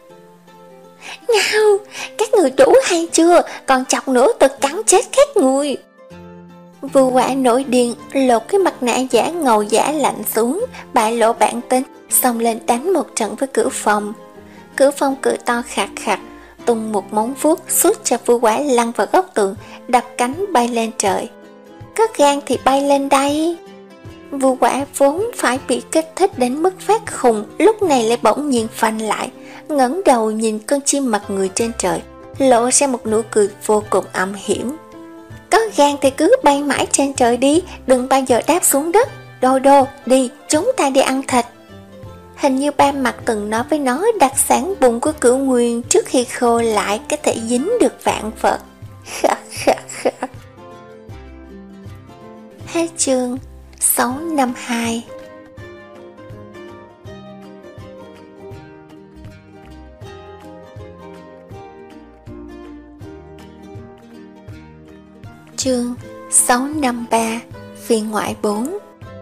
Ngao, các người đủ hay chưa, còn chọc nữa tôi cắn chết các người. Vu Quả nổi điên, lột cái mặt nạ giả ngầu giả lạnh xuống, bại lộ bản tính, xông lên đánh một trận với cửa phòng. Cửa phòng cười to khạc khạc, tung một móng vuốt suốt cho Vu Quả lăn vào góc tường, đập cánh bay lên trời. Có gan thì bay lên đây. Vu Quả vốn phải bị kích thích đến mức phát khùng, lúc này lại bỗng nhiên phanh lại, ngẩng đầu nhìn con chim mặt người trên trời, lộ ra một nụ cười vô cùng âm hiểm. Có gan thì cứ bay mãi trên trời đi, đừng bao giờ đáp xuống đất. Đô đô, đi, chúng ta đi ăn thịt. Hình như ba mặt từng nói với nó đặc sản bùn của Cửu Nguyên trước khi khô lại có thể dính được vạn vật. Khắc khắc khắc. Hết chương sáu năm hai. Chương sáu năm ba, phiên ngoại bốn.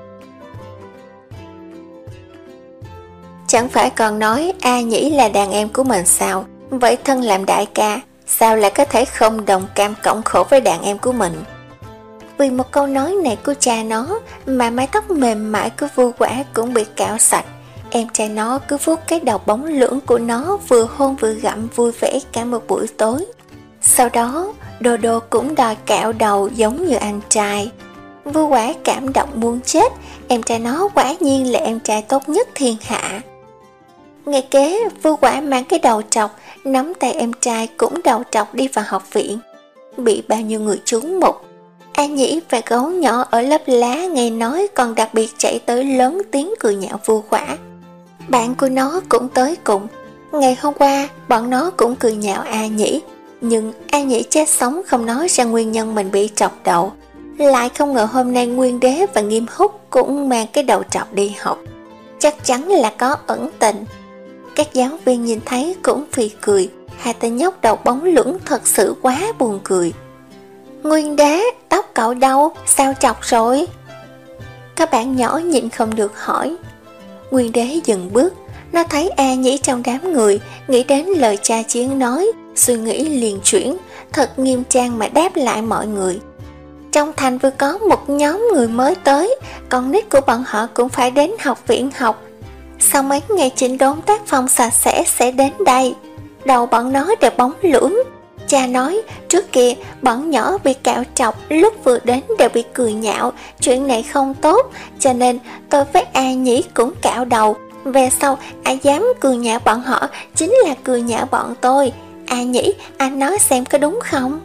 Chẳng phải còn nói A Nhĩ là đàn em của mình sao? Vậy thân làm đại ca, sao lại có thể không đồng cam cộng khổ với đàn em của mình? Vì một câu nói này của cha nó mà mái tóc mềm mại của Vu Quả cũng bị cạo sạch. Em trai nó cứ vuốt cái đầu bóng lưỡng của nó, vừa hôn vừa gặm vui vẻ cả một buổi tối. Sau đó, Đô Đô cũng đòi cạo đầu giống như anh trai. Vu Quả cảm động muốn chết, em trai nó quả nhiên là em trai tốt nhất thiên hạ. Ngày kế, Vu Quả mang cái đầu trọc, nắm tay em trai cũng đầu trọc đi vào học viện. Bị bao nhiêu người trúng mục. A Nhĩ và Gấu nhỏ ở lớp lá nghe nói còn đặc biệt chạy tới lớn tiếng cười nhạo Vu Quả. Bạn của nó cũng tới cùng. Ngày hôm qua, bọn nó cũng cười nhạo A Nhĩ. Nhưng A Nhĩ chết sống không nói ra nguyên nhân mình bị trọc đầu. Lại không ngờ hôm nay Nguyên Đế và Nghiêm Húc cũng mang cái đầu trọc đi học. Chắc chắn là có ẩn tình. Các giáo viên nhìn thấy cũng phì cười. Hai tên nhóc đầu bóng lưỡng thật sự quá buồn cười. Nguyên Đế, tóc cậu đâu? Sao trọc rồi? Các bạn nhỏ nhịn không được hỏi. Nguyên Đế dừng bước. Nó thấy A Nhĩ trong đám người, nghĩ đến lời cha Chiến nói, suy nghĩ liền chuyển, thật nghiêm trang mà đáp lại mọi người. Trong thành vừa có một nhóm người mới tới, con nít của bọn họ cũng phải đến học viện học. Sau mấy ngày chỉnh đốn tác phong sạch sẽ sẽ đến đây. Đầu bọn nó đều bóng lưỡng. Cha nói trước kia bọn nhỏ bị cạo trọc, lúc vừa đến đều bị cười nhạo, chuyện này không tốt, cho nên tôi với A Nhĩ cũng cạo đầu. Về sau ai dám cười nhạo bọn họ chính là cười nhạo bọn tôi. A Nhĩ, anh nói xem có đúng không?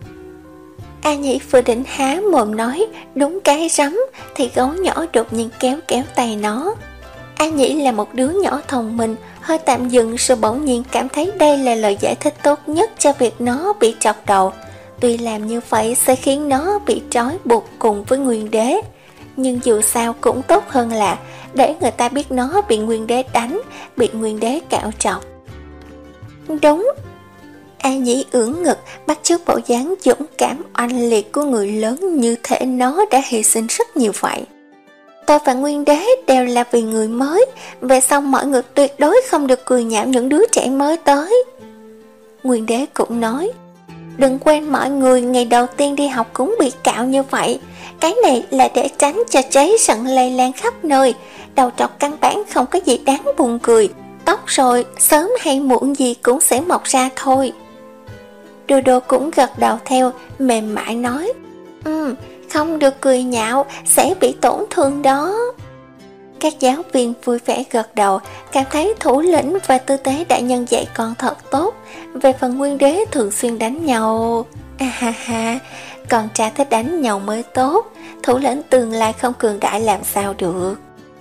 A Nhĩ vừa định há mồm nói đúng cái rắm thì Gấu nhỏ đột nhiên kéo kéo tay nó. A Nhĩ là một đứa nhỏ thông minh, hơi tạm dừng rồi bỗng nhiên cảm thấy đây là lời giải thích tốt nhất cho việc nó bị trọc đầu. Tuy làm như vậy sẽ khiến nó bị trói buộc cùng với Nguyên Đế, nhưng dù sao cũng tốt hơn là để người ta biết nó bị Nguyên Đế đánh, bị Nguyên Đế cạo trọc. Đúng. A Nhĩ ưỡn ngực, bắt chước bộ dáng dũng cảm oanh liệt của người lớn, như thể nó đã hy sinh rất nhiều vậy. tôi và Nguyên Đế đều là vì người mới, về sau mọi người tuyệt đối không được cười nhạo những đứa trẻ mới tới. Nguyên Đế cũng nói, đừng quên mọi người ngày đầu tiên đi học cũng bị cạo như vậy. Cái này là để tránh cho cháy giận lây lan khắp nơi. Đầu trọc căn bản không có gì đáng buồn cười. Tóc rồi sớm hay muộn gì cũng sẽ mọc ra thôi. Đô Đô cũng gật đầu theo, mềm mại nói, Ừ, không được cười nhạo, sẽ bị tổn thương đó. Các giáo viên vui vẻ gật đầu, cảm thấy thủ lĩnh và tư tế đại nhân dạy con thật tốt. Về phần Nguyên Đế thường xuyên đánh nhau, à ha ha, con trai thích đánh nhau mới tốt, thủ lĩnh tương lai không cường đại làm sao được.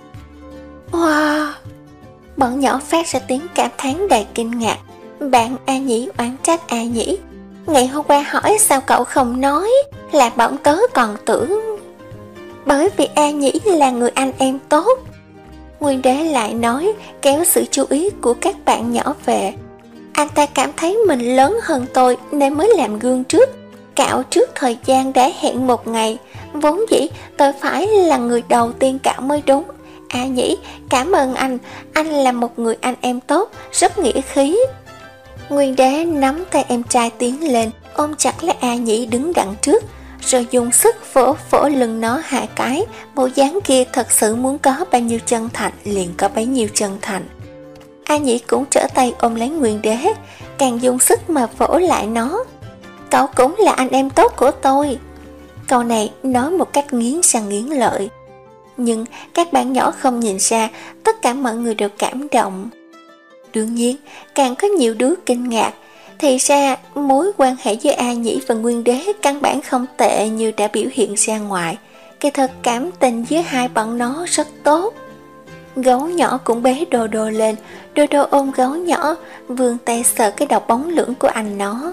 Wow! Bọn nhỏ phát ra tiếng cảm thán đầy kinh ngạc. Bạn A Nhĩ oán trách A Nhĩ, ngày hôm qua hỏi sao cậu không nói, là bọn tớ còn tưởng. Bởi vì A Nhĩ là người anh em tốt. Nguyên Đế lại nói, kéo sự chú ý của các bạn nhỏ về. Anh ta cảm thấy mình lớn hơn tôi nên mới làm gương trước, cạo trước thời gian đã hẹn một ngày. Vốn dĩ tôi phải là người đầu tiên cạo mới đúng. A Nhĩ, cảm ơn anh, anh là một người anh em tốt, rất nghĩa khí. Nguyên Đế nắm tay em trai tiến lên, ôm chặt lấy A Nhĩ đứng đằng trước, rồi dùng sức vỗ vỗ lưng nó hai cái. Bộ dáng kia thật sự muốn có bao nhiêu chân thành liền có bấy nhiêu chân thành. A Nhĩ cũng trở tay ôm lấy Nguyên Đế, càng dùng sức mà vỗ lại nó. Cậu cũng là anh em tốt của tôi. Câu này nói một cách nghiến răng nghiến lợi, nhưng các bạn nhỏ không nhìn ra, tất cả mọi người đều cảm động. Đương nhiên, càng có nhiều đứa kinh ngạc. Thì ra, mối quan hệ với A Nhĩ và Nguyên Đế căn bản không tệ như đã biểu hiện ra ngoài. Kỳ thật cảm tình với hai bọn nó rất tốt. Gấu nhỏ cũng bế Đô Đô lên. Đô Đô ôm gấu nhỏ, vươn tay sờ cái đầu bóng lưỡng của anh nó.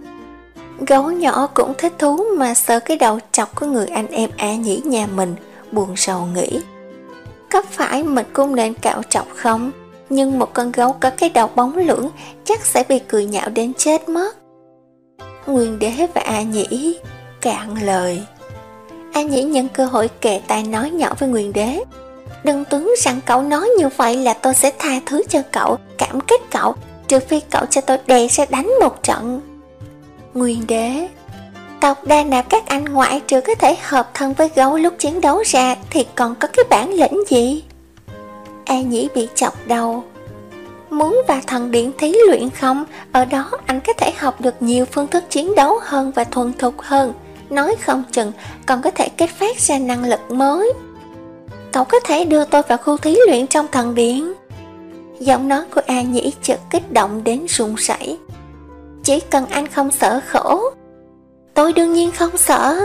Gấu nhỏ cũng thích thú mà sờ cái đầu trọc của người anh em A Nhĩ nhà mình, buồn sầu nghĩ, có phải mình cũng nên cạo trọc không? Nhưng một con gấu có cái đầu bóng lưỡng chắc sẽ bị cười nhạo đến chết mất. Nguyên Đế và A Nhĩ cạn lời. A Nhĩ nhân cơ hội kề tai nói nhỏ với Nguyên Đế, đừng tưởng rằng cậu nói như vậy là tôi sẽ tha thứ cho cậu, cảm kích cậu, trừ phi cậu cho tôi đè ra đánh một trận. Nguyên Đế, tộc Đa Nạp các anh ngoại trừ có thể hợp thân với gấu lúc chiến đấu ra thì còn có cái bản lĩnh gì? A Nhĩ bị chọc đầu. Muốn vào thần điện thí luyện không? Ở đó anh có thể học được nhiều phương thức chiến đấu hơn và thuần thục hơn. Nói không chừng còn có thể kết phát ra năng lực mới. Cậu có thể đưa tôi vào khu thí luyện trong thần điện. Giọng nói của A Nhĩ chợt kích động đến run rẩy. Chỉ cần anh không sợ khổ. Tôi đương nhiên không sợ.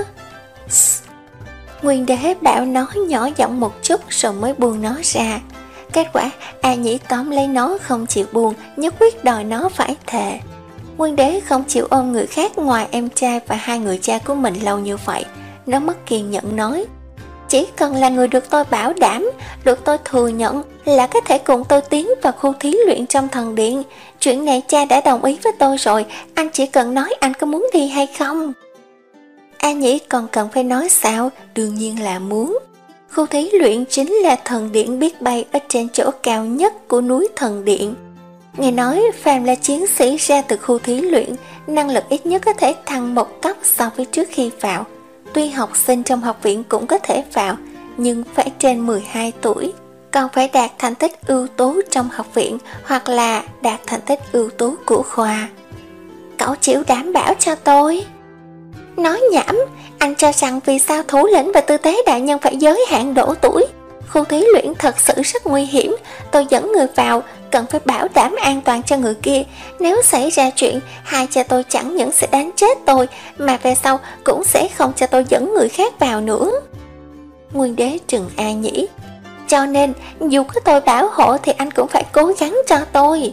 Nguyên Đế bảo nó nhỏ giọng một chút rồi mới buông nó ra. Kết quả A Nhĩ tóm lấy nó không chịu buông, nhất quyết đòi nó phải thề. Nguyên Đế không chịu ôm người khác ngoài em trai và hai người cha của mình lâu như vậy. Nó mất kiên nhẫn nói, chỉ cần là người được tôi bảo đảm, được tôi thừa nhận là có thể cùng tôi tiến vào khu thí luyện trong thần điện. Chuyện này cha đã đồng ý với tôi rồi, anh chỉ cần nói anh có muốn đi hay không. A Nhĩ còn cần phải nói sao? Đương nhiên là muốn. Khu thí luyện chính là thần điện biết bay ở trên chỗ cao nhất của núi thần điện. Nghe nói phàm là chiến sĩ ra từ khu thí luyện, năng lực ít nhất có thể thăng một cấp so với trước khi vào. Tuy học sinh trong học viện cũng có thể vào, nhưng phải trên mười hai tuổi, còn phải đạt thành tích ưu tú trong học viện hoặc là đạt thành tích ưu tú của khoa. Cậu chịu đảm bảo cho tôi? Nói nhảm, anh cho rằng vì sao thủ lĩnh và tư tế đại nhân phải giới hạn độ tuổi? Khu thí luyện thật sự rất nguy hiểm, tôi dẫn người vào, cần phải bảo đảm an toàn cho người kia. Nếu xảy ra chuyện, hai cha tôi chẳng những sẽ đánh chết tôi, mà về sau cũng sẽ không cho tôi dẫn người khác vào nữa. Nguyên Đế trừng A Nhĩ, cho nên dù có tôi bảo hộ thì anh cũng phải cố gắng cho tôi.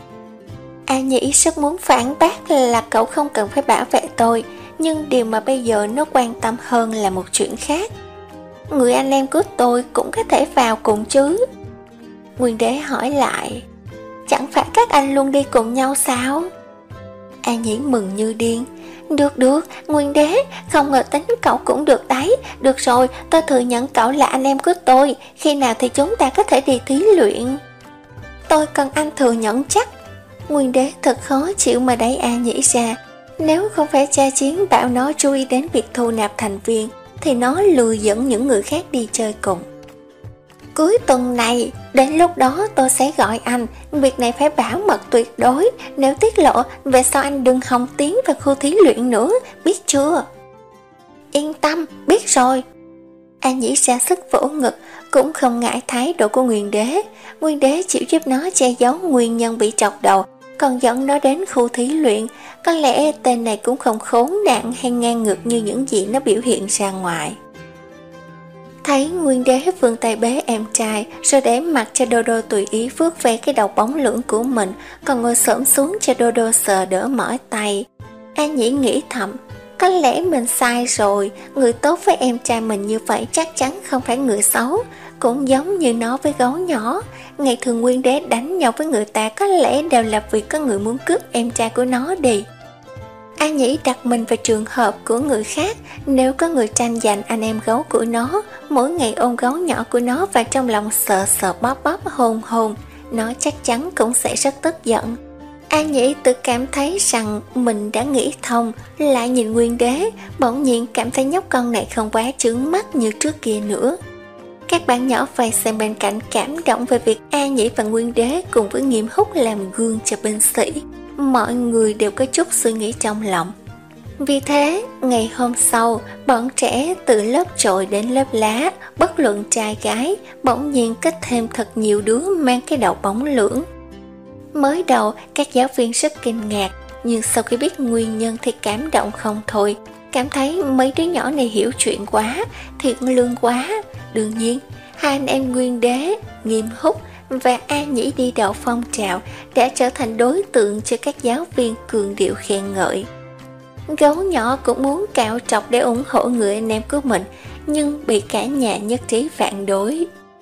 A Nhĩ rất muốn phản bác là cậu không cần phải bảo vệ tôi, nhưng điều mà bây giờ nó quan tâm hơn là một chuyện khác. Người anh em của tôi cũng có thể vào cùng chứ? Nguyên Đế hỏi lại, chẳng phải các anh luôn đi cùng nhau sao? A Nhĩ mừng như điên, Được được, Nguyên đế, không ngờ tính cậu cũng được đấy. Được rồi, tôi thừa nhận cậu là anh em của tôi. Khi nào thì chúng ta có thể đi thí luyện? Tôi cần anh thừa nhận chắc. Nguyên đế thật khó chịu mà đẩy A Nhĩ ra. Nếu không phải cha Chiến bảo nó chú ý đến việc thu nạp thành viên, thì nó lười dẫn những người khác đi chơi cùng. Cuối tuần này, đến lúc đó tôi sẽ gọi anh. Việc này phải bảo mật tuyệt đối. Nếu tiết lộ, về sau anh đừng hòng tiến vào khu thí luyện nữa, biết chưa? Yên tâm, biết rồi. An Nhĩ ra sức vỗ ngực, cũng không ngại thái độ của Nguyên đế. Nguyên đế chịu giúp nó che giấu nguyên nhân bị chọc đầu, còn dẫn nó đến khu thí luyện. Có lẽ tên này cũng không khốn nạn hay ngang ngược như những gì nó biểu hiện ra ngoài. Thấy Nguyên đế vươn tay bế em trai, rồi để mặc cho Dodo tùy ý vuốt ve cái đầu bóng lưỡng của mình, còn ngồi xổm xuống cho Dodo sờ đỡ mỏi tay. An Nhĩ nghĩ thầm, có lẽ mình sai rồi, người tốt với em trai mình như vậy chắc chắn không phải người xấu. Cũng giống như nó với gấu nhỏ, ngày thường Nguyên đế đánh nhau với người ta có lẽ đều là vì có người muốn cướp em trai của nó đi. An Nhĩ đặt mình vào trường hợp của người khác. Nếu có người tranh giành anh em gấu của nó, mỗi ngày ôm gấu nhỏ của nó và trong lòng sợ sợ bóp bóp hôn hôn, nó chắc chắn cũng sẽ rất tức giận. An Nhĩ tự cảm thấy rằng mình đã nghĩ thông, lại nhìn Nguyên đế, bỗng nhiên cảm thấy nhóc con này không quá trướng mắt như trước kia nữa. Các bạn nhỏ vây xem bên cạnh cảm động về việc An Nhĩ và Nguyên đế cùng với Nghiêm Húc làm gương cho binh sĩ. Mọi người đều có chút suy nghĩ trong lòng. Vì thế, ngày hôm sau, bọn trẻ từ lớp trội đến lớp lá, bất luận trai gái, bỗng nhiên kết thêm thật nhiều đứa mang cái đầu bóng lưỡng. Mới đầu, các giáo viên rất kinh ngạc, nhưng sau khi biết nguyên nhân thì cảm động không thôi. Cảm thấy mấy đứa nhỏ này hiểu chuyện quá, thiện lương quá. Đương nhiên, hai anh em Nguyên đế, Nghiêm Húc và An Nhĩ đi đầu phong trào đã trở thành đối tượng cho các giáo viên cường điệu khen ngợi. Gấu nhỏ cũng muốn cạo trọc để ủng hộ người anh em của mình, nhưng bị cả nhà nhất trí phản đối.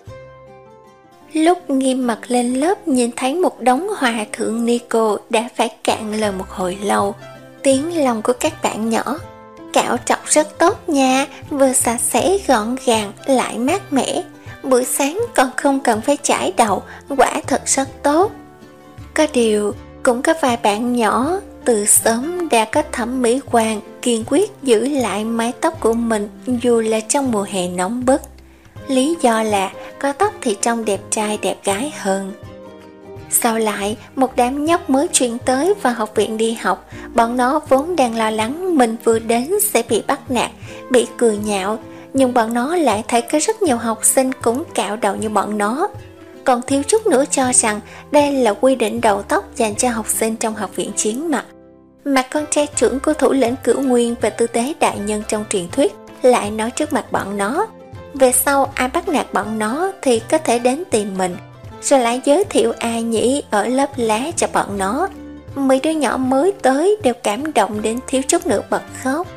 Lúc Nghiêm mặt lên lớp nhìn thấy một đống hòa thượng Nico đã phải cạn lời một hồi lâu. Tiếng lòng của các bạn nhỏ, cạo trọc rất tốt nha, vừa sạch sẽ gọn gàng lại mát mẻ. Buổi sáng còn không cần phải chải đầu, quả thật rất tốt. Có điều, cũng có vài bạn nhỏ từ sớm đã có thẩm mỹ quan, kiên quyết giữ lại mái tóc của mình dù là trong mùa hè nóng bức. Lý do là có tóc thì trông đẹp trai đẹp gái hơn. Sau lại, một đám nhóc mới chuyển tới vào học viện đi học. Bọn nó vốn đang lo lắng mình vừa đến sẽ bị bắt nạt, bị cười nhạo, nhưng bọn nó lại thấy có rất nhiều học sinh cũng cạo đầu như bọn nó. Còn thiếu chút nữa cho rằng đây là quy định đầu tóc dành cho học sinh trong học viện chiến mặc. Mà con trai trưởng của thủ lĩnh Cửu Nguyên và tư tế đại nhân trong truyền thuyết lại nói trước mặt bọn nó, về sau ai bắt nạt bọn nó thì có thể đến tìm mình, rồi lại giới thiệu An Nhĩ ở lớp lá cho bọn nó. Mấy đứa nhỏ mới tới đều cảm động đến thiếu chút nữa bật khóc.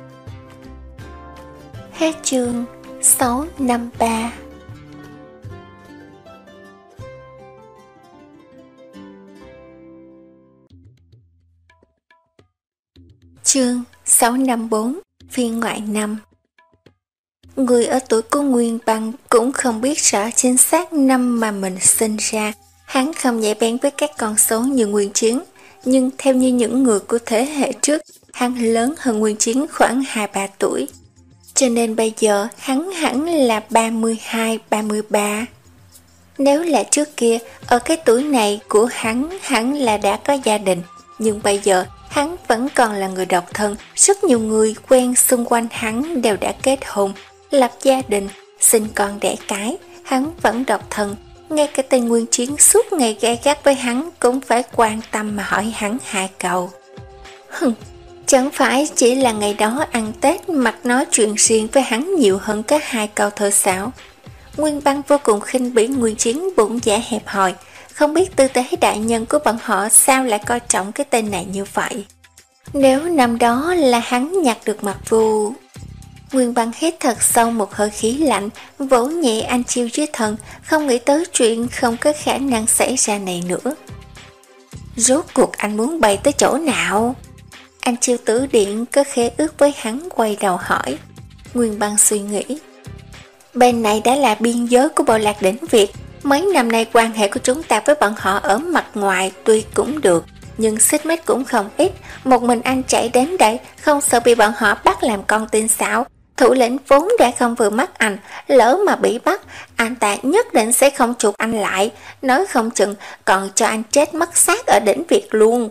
Hết chương sáu năm ba. Chương sáu năm bốn, phiên ngoại năm. Người ở tuổi của Nguyên Băng cũng không biết rõ chính xác năm mà mình sinh ra. Hắn không nhạy bén với các con số như Nguyên Chiến, nhưng theo như những người của thế hệ trước, hắn lớn hơn Nguyên Chiến khoảng hai ba tuổi. Cho nên bây giờ hắn hẳn là ba mươi hai ba mươi ba. Nếu là trước kia, ở cái tuổi này của hắn hẳn là đã có gia đình, nhưng bây giờ hắn vẫn còn là người độc thân. Rất nhiều người quen xung quanh hắn đều đã kết hôn, lập gia đình, sinh con đẻ cái. Hắn vẫn độc thân. Ngay cả tên Nguyên Chiến suốt ngày gay gắt với hắn cũng phải quan tâm mà hỏi hắn hai câu. Hừm, chẳng phải chỉ là ngày đó ăn Tết mặt nói chuyện riêng với hắn nhiều hơn có hai câu thôi sao? Nguyên Băng vô cùng khinh bỉ Nguyên Chiến bụng dạ hẹp hòi. Không biết tư tế đại nhân của bọn họ sao lại coi trọng cái tên này như vậy. Nếu năm đó là hắn nhặt được mặt Vu. Nguyên Băng hít thật sâu một hơi khí lạnh, vỗ nhẹ anh chiêu dưới thân, không nghĩ tới chuyện không có khả năng xảy ra này nữa. Rốt cuộc anh muốn bay tới chỗ nào? Anh Chiêu Tử Điện có khế ước với hắn quay đầu hỏi. Nguyên Băng suy nghĩ. Bên này đã là biên giới của bộ lạc đỉnh Việt. Mấy năm nay quan hệ của chúng ta với bọn họ ở mặt ngoài tuy cũng được, nhưng xích mích cũng không ít. Một mình anh chạy đến đây, không sợ bị bọn họ bắt làm con tin sao? Thủ lĩnh vốn đã không vừa mắt anh, lỡ mà bị bắt, anh ta nhất định sẽ không chuộc anh lại, nói không chừng còn cho anh chết mất xác ở đỉnh Việt luôn.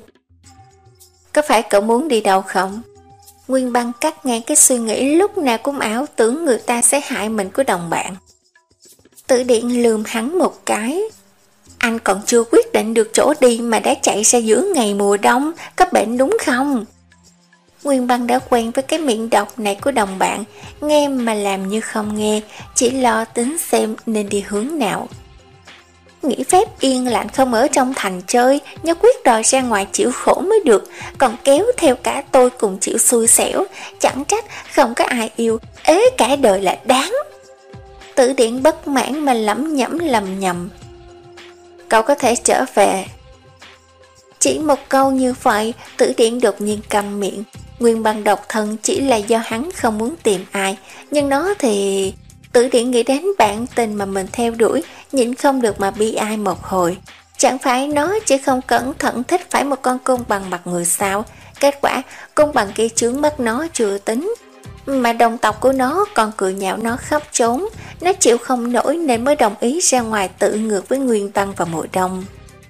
Có phải cậu muốn đi đâu không? Nguyên Băng cắt ngang cái suy nghĩ lúc nào cũng ảo tưởng người ta sẽ hại mình của đồng bạn. Tử Điện lườm hắn một cái. Anh còn chưa quyết định được chỗ đi mà đã chạy ra giữa ngày mùa đông, có bệnh đúng không? Nguyên Băng đã quen với cái miệng độc này của đồng bạn, nghe mà làm như không nghe, chỉ lo tính xem nên đi hướng nào. Nghỉ phép yên lặng không ở trong thành chơi, nhất quyết đòi ra ngoài chịu khổ mới được, còn kéo theo cả tôi cùng chịu xui xẻo, chẳng trách không có ai yêu, ế cả đời là đáng. Tử Điện bất mãn mà lẩm nhẩm lầm nhầm. Cậu có thể trở về. Chỉ một câu như vậy, Tử Điện đột nhiên câm miệng. Nguyên Băng độc thân chỉ là do hắn không muốn tìm ai, nhưng nó thì... Tử Điện nghĩ đến bạn tình mà mình theo đuổi, nhịn không được mà bi ai một hồi. Chẳng phải nó chỉ không cẩn thận thích phải một con côn bằng mặt người sao? Kết quả, côn bằng kia chướng mắt nó chưa tính. Mà đồng tộc của nó còn cười nhạo nó khóc trốn. Nó chịu không nổi nên mới đồng ý ra ngoài tự ngược với Nguyên Băng vào mùa đông.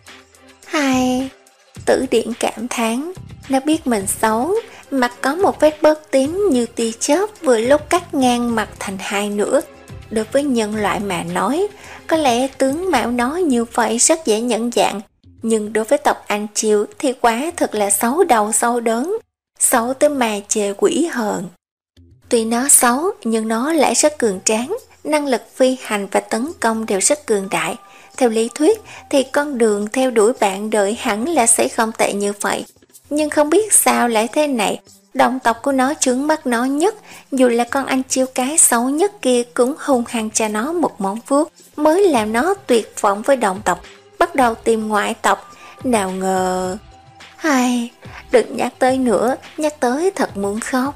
Hai... Tử Điện cảm thán. Nó biết mình xấu, mặt có một vết bớt tím như tia chớp vừa lúc cắt ngang mặt thành hai nửa. Đối với nhân loại mà nói, có lẽ tướng mạo nó như vậy rất dễ nhận dạng, nhưng đối với tộc Anh Chiêu thì quá thật là xấu đầu xấu đớn, xấu tới mà chê quỷ hờn. Tuy nó xấu nhưng nó lại rất cường tráng, năng lực phi hành và tấn công đều rất cường đại. Theo lý thuyết thì con đường theo đuổi bạn đời hẳn là sẽ không tệ như vậy, nhưng không biết sao lại thế này. Đồng tộc của nó chướng mắt nó nhất, dù là con anh Chiêu cái xấu nhất kia cũng hung hăng cho nó một móng vuốt, mới làm nó tuyệt vọng với đồng tộc, bắt đầu tìm ngoại tộc. Nào ngờ... Ai, đừng nhắc tới nữa, nhắc tới thật muốn khóc.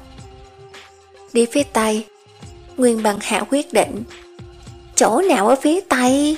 Đi phía Tây. Nguyên Băng hạ quyết định. Chỗ nào ở phía Tây?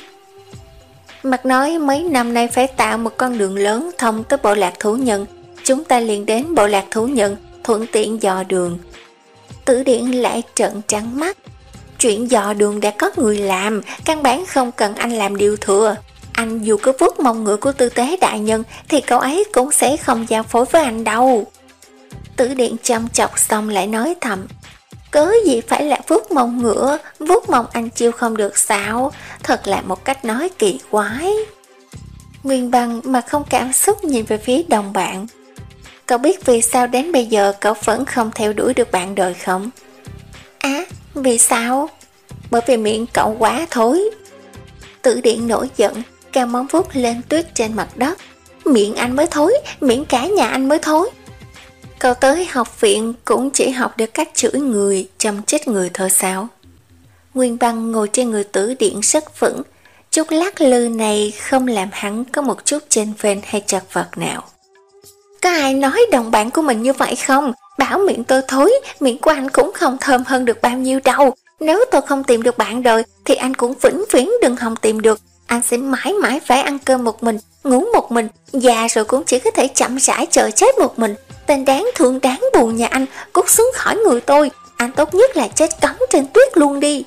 Mặt nói mấy năm nay phải tạo một con đường lớn thông tới bộ lạc thú nhân, chúng ta liền đến bộ lạc thú nhân, thuận tiện dò đường. Tử Điện lại trợn trắng mắt. Chuyện dò đường đã có người làm, căn bản không cần anh làm điều thừa. Anh dù có vuốt mông ngựa của tư tế đại nhân thì cậu ấy cũng sẽ không giao phối với anh đâu. Tử Điện chăm chọc xong lại nói thầm. Cớ gì phải là vuốt mông ngựa, vuốt mông anh Chiêu không được sao? Thật là một cách nói kỳ quái. Nguyên Băng mà không cảm xúc nhìn về phía đồng bạn. Cậu biết vì sao đến bây giờ cậu vẫn không theo đuổi được bạn đời không? Á, à, vì sao? Bởi vì miệng cậu quá thối. Tử Điện nổi giận, cao móng vuốt lên tuyết trên mặt đất. Miệng anh mới thối, miệng cả nhà anh mới thối. Cậu tới học viện cũng chỉ học được cách chửi người, châm chết người thôi sao? Nguyên Băng ngồi trên người Tử Điện rất vững, chút lắc lư này không làm hắn có một chút chênh vênh hay chật vật nào. Có ai nói đồng bạn của mình như vậy không? Bảo miệng tôi thối, miệng của anh cũng không thơm hơn được bao nhiêu đâu. Nếu tôi không tìm được bạn đời thì anh cũng vĩnh viễn đừng hòng tìm được. Anh sẽ mãi mãi phải ăn cơm một mình, ngủ một mình, già rồi cũng chỉ có thể chậm rãi chờ chết một mình. Tên đáng thương đáng buồn nhà anh cút xuống khỏi người tôi, anh tốt nhất là chết cống trên tuyết luôn đi.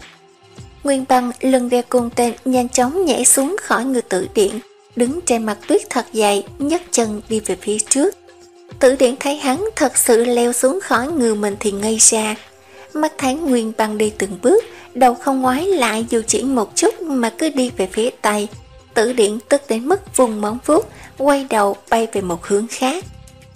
Nguyên Băng lưng đeo cung tên nhanh chóng nhảy xuống khỏi người Tử Điện, đứng trên mặt tuyết thật dày, nhấc chân đi về phía trước. Tử Điện thấy hắn thật sự leo xuống khỏi người mình thì ngây ra. Mắt thấy Nguyên Băng đi từng bước, đầu không ngoái lại dù chỉ một chút mà cứ đi về phía Tây. Tử Điện tức đến mức vùng móng vuốt, quay đầu bay về một hướng khác.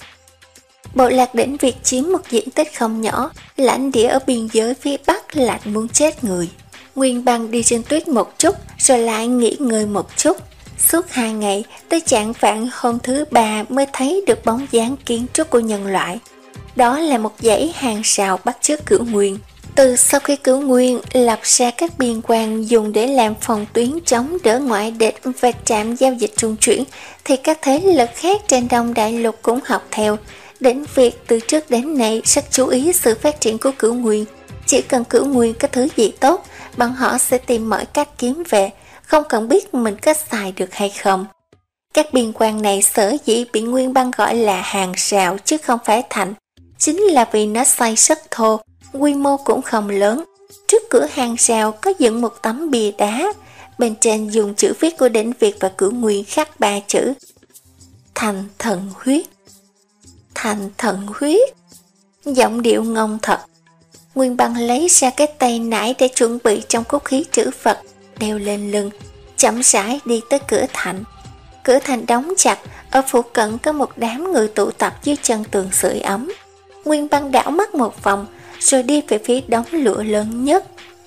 Bộ lạc đỉnh Việt chiếm một diện tích không nhỏ, lãnh địa ở biên giới phía Bắc lạnh muốn chết người. Nguyên Băng đi trên tuyết một chút rồi lại nghỉ ngơi một chút. Suốt hai ngày, tới chạng vạng hôm thứ ba mới thấy được bóng dáng kiến trúc của nhân loại. Đó là một dãy hàng rào bắt chước Cửu Nguyên. Từ sau khi Cửu Nguyên lập ra các biên quan dùng để làm phòng tuyến chống đỡ ngoại địch và trạm giao dịch trung chuyển, thì các thế lực khác trên Đông Đại Lục cũng học theo. Đến việc từ trước đến nay rất chú ý sự phát triển của Cửu Nguyên. Chỉ cần Cửu Nguyên có thứ gì tốt, bọn họ sẽ tìm mọi cách kiếm về, không cần biết mình có xài được hay không. Các biên quan này sở dĩ bị Nguyên Băng gọi là hàng rào chứ không phải thành, chính là vì nó xây rất thô, quy mô cũng không lớn. Trước cửa hàng rào có dựng một tấm bia đá, bên trên dùng chữ viết của Đỉnh Việt và Cửu Nguyên khắc ba chữ: Thành Thần Huyết. Thành Thần Huyết. Giọng điệu ngông thật. Nguyên Băng lấy ra cái tay nải để chuẩn bị trong cốt khí trữ vật, đeo lên lưng, chậm rãi đi tới cửa thành. Cửa thành đóng chặt, ở phụ cận có một đám người tụ tập dưới chân tường sưởi ấm. Nguyên Băng đảo mắt một vòng, rồi đi về phía đống lửa lớn nhất.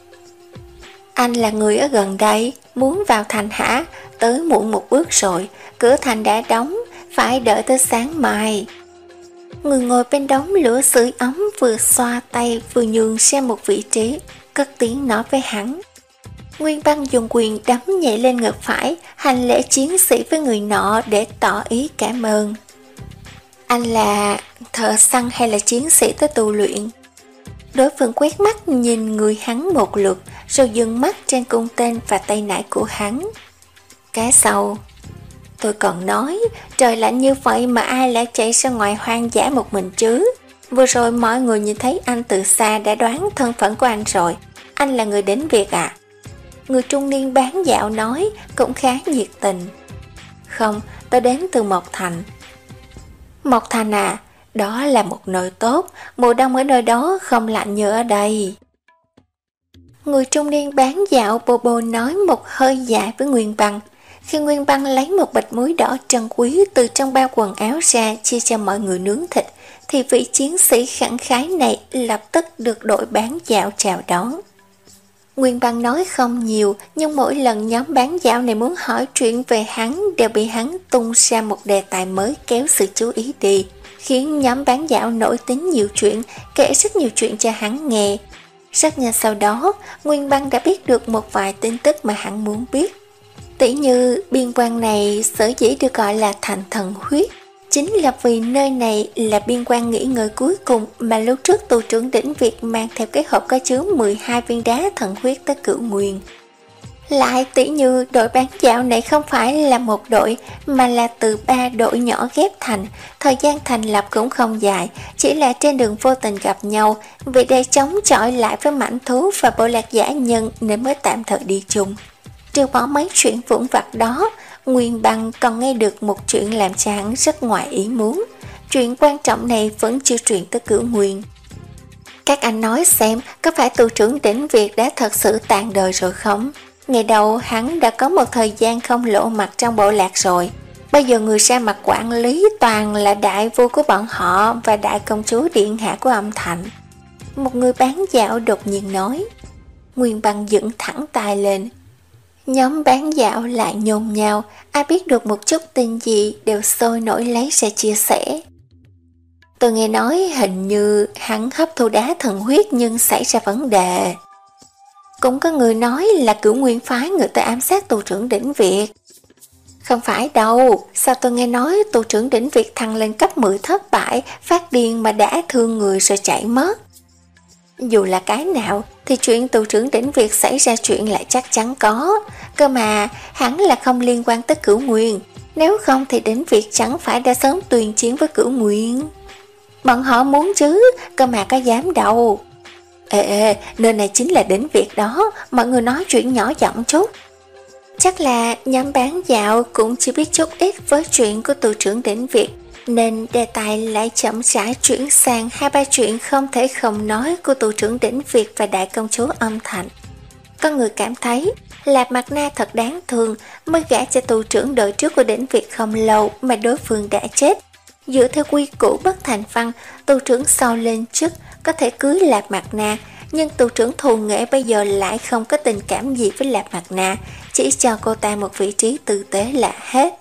Anh là người ở gần đây, muốn vào thành hả? Tới muộn một bước rồi, cửa thành đã đóng, phải đợi tới sáng mai. Người ngồi bên đống lửa sưởi ấm vừa xoa tay vừa nhường sang một vị trí, cất tiếng nói với hắn. Nguyên Băng dùng quyền đấm nhẹ lên ngực phải, hành lễ chiến sĩ với người nọ để tỏ ý cảm ơn. Anh là thợ săn hay là chiến sĩ tới tu luyện? Đối phương quét mắt nhìn người hắn một lượt, rồi dừng mắt trên cung tên và tay nải của hắn. Cái sau, tôi còn nói, trời lạnh như vậy mà ai lại chạy ra ngoài hoang dã một mình chứ? Vừa rồi mọi người nhìn thấy anh từ xa đã đoán thân phận của anh rồi. Anh là người đến Việt à? Người trung niên bán dạo nói, cũng khá nhiệt tình. Không, tôi đến từ Mộc Thành. Mộc Thành à? Đó là một nơi tốt, mùa đông ở nơi đó không lạnh như ở đây. Người trung niên bán dạo bồ bồ nói một hơi dài với Nguyên Băng. Khi Nguyên Băng lấy một bịch muối đỏ trân quý từ trong bao quần áo ra chia cho mọi người nướng thịt, thì vị chiến sĩ khẳng khái này lập tức được đội bán dạo chào đón. Nguyên Băng nói không nhiều, nhưng mỗi lần nhóm bán dạo này muốn hỏi chuyện về hắn đều bị hắn tung ra một đề tài mới kéo sự chú ý đi, khiến nhóm bán dạo nổi tính nhiều chuyện, kể rất nhiều chuyện cho hắn nghe. Rất nhanh sau đó, Nguyên Băng đã biết được một vài tin tức mà hắn muốn biết. Tỉ như biên quan này sở dĩ được gọi là Thành Thần Huyết, chính là vì nơi này là biên quan nghỉ ngơi cuối cùng mà lúc trước tù trưởng Đỉnh Việt mang theo cái hộp có chứa mười hai viên đá thần huyết tới Cửu Nguyên. Lại tỉ như đội bán dạo này không phải là một đội mà là từ ba đội nhỏ ghép thành, thời gian thành lập cũng không dài, chỉ là trên đường vô tình gặp nhau, vì để chống chọi lại với mãnh thú và bộ lạc giả nhân nên mới tạm thời đi chung. Trừ bỏ mấy chuyện vụn vặt đó, Nguyên Băng còn nghe được một chuyện làm cho hắn rất ngoài ý muốn. Chuyện quan trọng này vẫn chưa truyền tới Cửu Nguyên. Các anh nói xem, có phải tù trưởng Đỉnh Việt đã thật sự tàn đời rồi không? Ngày đầu hắn đã có một thời gian không lộ mặt trong bộ lạc rồi. Bây giờ người ra mặt quản lý toàn là đại vua của bọn họ và đại công chúa điện hạ của âm Thành. Một người bán dạo đột nhiên nói. Nguyên Băng dựng thẳng tay lên. Nhóm bán dạo lại nhôn nhao, ai biết được một chút tin gì đều sôi nổi lấy ra chia sẻ. Tôi nghe nói hình như hắn hấp thu đá thần huyết nhưng xảy ra vấn đề. Cũng có người nói là Cửu Nguyên phái người ta ám sát tù trưởng Đỉnh Việt. Không phải đâu, sao tôi nghe nói tù trưởng Đỉnh Việt thăng lên cấp mười thất bại, phát điên mà đã thương người rồi chạy mất. Dù là cái nào thì chuyện tù trưởng Đỉnh Việt xảy ra chuyện lại chắc chắn có. Cơ mà hắn là không liên quan tới Cửu Nguyên. Nếu không thì Đỉnh Việt chẳng phải đã sớm tuyên chiến với Cửu Nguyên. Bọn họ muốn chứ, cơ mà có dám đâu. Ê ê, nơi này chính là Đỉnh Việt đó, mọi người nói chuyện nhỏ giọng chút. Chắc là nhóm bán dạo cũng chỉ biết chút ít với chuyện của tù trưởng Đỉnh Việt, nên đề tài lại chậm rãi chuyển sang hai ba chuyện không thể không nói của tù trưởng Đỉnh Việt và đại công chúa âm Thành. Có người cảm thấy Lạp Mặt Na thật đáng thương, mới gả cho tù trưởng đời trước của Đỉnh Việt không lâu mà đối phương đã chết. Dựa theo quy củ bất thành văn, tù trưởng sau lên chức có thể cưới Lạp Mặt Na, nhưng tù trưởng Thù Nghệ bây giờ lại không có tình cảm gì với Lạp Mặt Na, chỉ cho cô ta một vị trí tử tế là hết.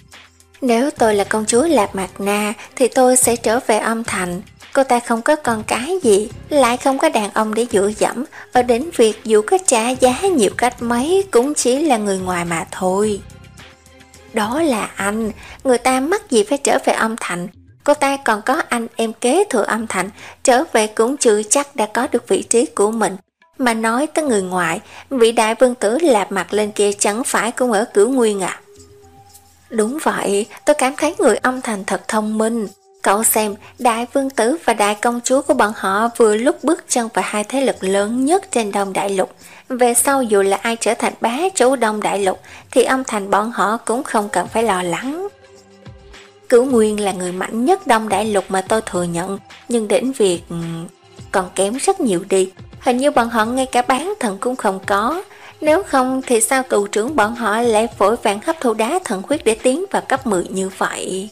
Nếu tôi là công chúa Lạp Mặt Na thì tôi sẽ trở về âm Thành. Cô ta không có con cái gì, lại không có đàn ông để dựa dẫm, ở đến việc dù có trả giá nhiều cách mấy cũng chỉ là người ngoài mà thôi. Đó là anh, người ta mắc gì phải trở về âm Thành. cô ta còn có anh em kế thừa âm Thành, trở về cũng chưa chắc đã có được vị trí của mình. Mà nói tới người ngoại, vị đại vương tử lạp mặt lên kia chẳng phải cũng ở Cửu Nguyên à? Đúng vậy, tôi cảm thấy người âm Thành thật thông minh. Cậu xem, đại vương tử và đại công chúa của bọn họ vừa lúc bước chân vào hai thế lực lớn nhất trên Đông Đại Lục. Về sau dù là ai trở thành bá chủ Đông Đại Lục thì âm Thành bọn họ cũng không cần phải lo lắng. Cửu Nguyên là người mạnh nhất Đông Đại Lục mà tôi thừa nhận, nhưng đến việc còn kém rất nhiều đi. Hình như bọn họ ngay cả bán thần cũng không có. Nếu không thì sao tù trưởng bọn họ lại vội vàng hấp thu đá thần huyết để tiến vào cấp mười như vậy?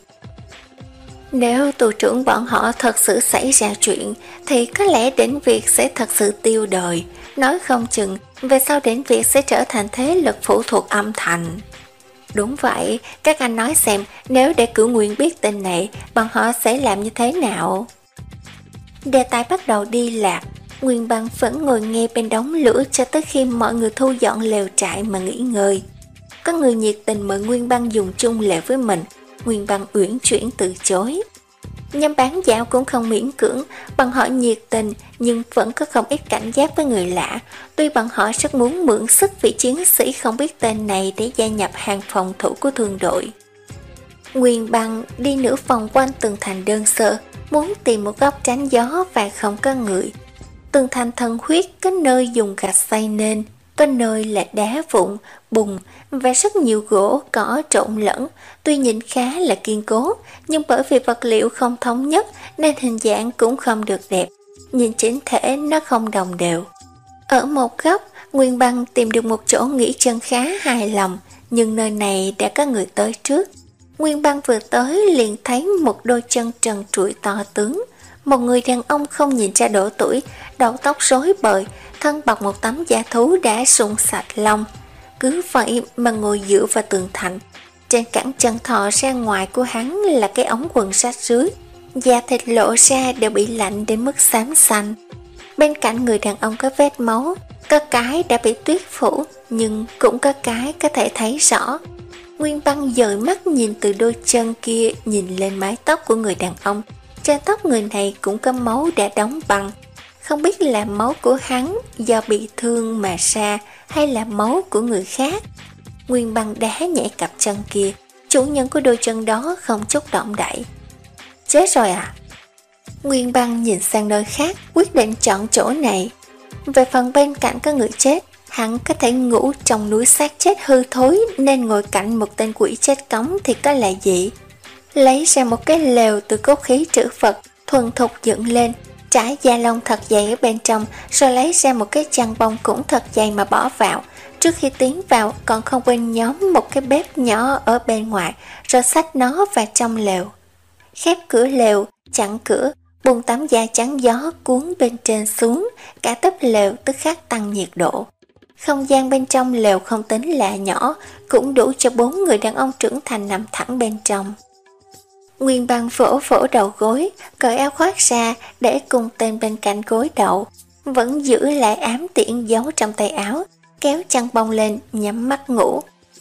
Nếu tù trưởng bọn họ thật sự xảy ra chuyện thì có lẽ Đỉnh Việt sẽ thật sự tiêu đời. Nói không chừng về sau Đỉnh Việt sẽ trở thành thế lực phụ thuộc âm Thành. Đúng vậy, các anh nói xem, nếu để Cửu Nguyên biết tin này, bọn họ sẽ làm như thế nào? Đề tài bắt đầu đi lạc. Nguyên Băng vẫn ngồi nghe bên đống lửa cho tới khi mọi người thu dọn lều trại mà nghỉ ngơi. Có người nhiệt tình mời Nguyên Băng dùng chung lều với mình, Nguyên Băng uyển chuyển từ chối. Nhóm bán dạo cũng không miễn cưỡng, bọn họ nhiệt tình nhưng vẫn có không ít cảnh giác với người lạ. Tuy bọn họ rất muốn mượn sức vị chiến sĩ không biết tên này để gia nhập hàng phòng thủ của thương đội. Nguyên Băng đi nửa vòng quanh tường thành đơn sơ, muốn tìm một góc tránh gió và không có người. Tường thành thần huyết có nơi dùng gạch xây nên, có nơi là đá vụn, bùn và rất nhiều gỗ cỏ trộn lẫn. Tuy nhìn khá là kiên cố, nhưng bởi vì vật liệu không thống nhất nên hình dạng cũng không được đẹp. Nhìn chỉnh thể nó không đồng đều. Ở một góc, Nguyên Băng tìm được một chỗ nghỉ chân khá hài lòng, nhưng nơi này đã có người tới trước. Nguyên Băng vừa tới liền thấy một đôi chân trần trụi to tướng. Một người đàn ông không nhìn ra độ tuổi, đầu tóc rối bời, thân bọc một tấm da thú đã sụng sạch lông. Cứ vậy mà ngồi dựa vào tường thành. Trên cẳng chân thò ra ngoài của hắn là cái ống quần rách rưới, da thịt lộ ra đều bị lạnh đến mức xám xanh. Bên cạnh người đàn ông có vết máu, có cái đã bị tuyết phủ, nhưng cũng có cái có thể thấy rõ. Nguyên Băng dời mắt nhìn từ đôi chân kia nhìn lên mái tóc của người đàn ông. Trên tóc người này cũng có máu đã đóng băng. Không biết là máu của hắn do bị thương mà ra hay là máu của người khác. Nguyên Băng đá nhẹ cặp chân kia, chủ nhân của đôi chân đó không chút động đậy. Chết rồi à? Nguyên Băng nhìn sang nơi khác, quyết định chọn chỗ này. Về phần bên cạnh có người chết, hắn có thể ngủ trong núi xác chết hư thối nên ngồi cạnh một tên quỷ chết cống thì có là gì? Lấy ra một cái lều từ cốt khí trữ vật, thuần thục dựng lên, trải da lông thật dày ở bên trong, rồi lấy ra một cái chăn bông cũng thật dày mà bỏ vào. Trước khi tiến vào còn không quên nhóm một cái bếp nhỏ ở bên ngoài, rồi xách nó vào trong lều. Khép cửa lều, chặn cửa, buông tấm da trắng gió cuốn bên trên xuống, cả tấp lều tức khắc tăng nhiệt độ. Không gian bên trong lều không tính là nhỏ, cũng đủ cho bốn người đàn ông trưởng thành nằm thẳng bên trong. Nguyên Băng vỗ vỗ đầu gối, cởi áo khoác ra để cùng tên bên cạnh gối đậu, vẫn giữ lại ám tiễn giấu trong tay áo, kéo chăn bông lên nhắm mắt ngủ.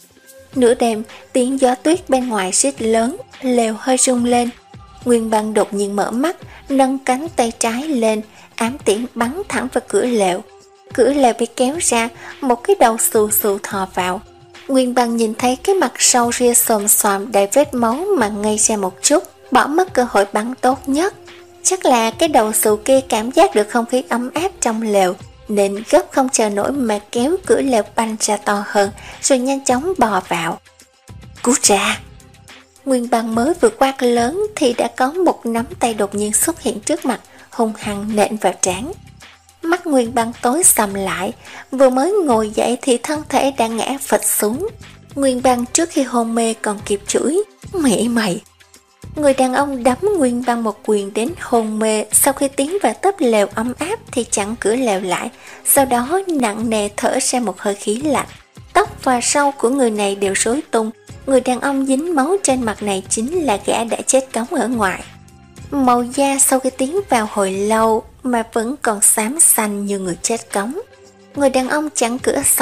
Nửa đêm, tiếng gió tuyết bên ngoài rít lớn, lều hơi rung lên. Nguyên Băng đột nhiên mở mắt, nâng cánh tay trái lên, ám tiễn bắn thẳng vào cửa lều. Cửa lều bị kéo ra, một cái đầu xù xù thò vào. Nguyên Băng nhìn thấy cái mặt sâu ria xồm xoàm đầy vết máu mà ngây ra một chút, bỏ mất cơ hội bắn tốt nhất. Chắc là cái đầu xù kia cảm giác được không khí ấm áp trong lều, nên gấp không chờ nổi mà kéo cửa lều banh ra to hơn, rồi nhanh chóng bò vào. Cút ra! Nguyên Băng mới vừa quát lớn thì đã có một nắm tay đột nhiên xuất hiện trước mặt, hung hăng nện vào trán. Mắt Nguyên Băng tối sầm lại, vừa mới ngồi dậy thì thân thể đã ngã phịch xuống. Nguyên Băng trước khi hôn mê còn kịp chửi, mẹ mày! Người đàn ông đấm Nguyên Băng một quyền đến hôn mê, sau khi tiến vào tấp lều ấm áp thì chặn cửa lều lại, sau đó nặng nề thở ra một hơi khí lạnh. Tóc và râu của người này đều rối tung, người đàn ông dính máu trên mặt này chính là gã đã chết cống ở ngoài. Màu da sau khi tiến vào hồi lâu mà vẫn còn xám xanh như người chết cống. Người đàn ông chặn cửa xong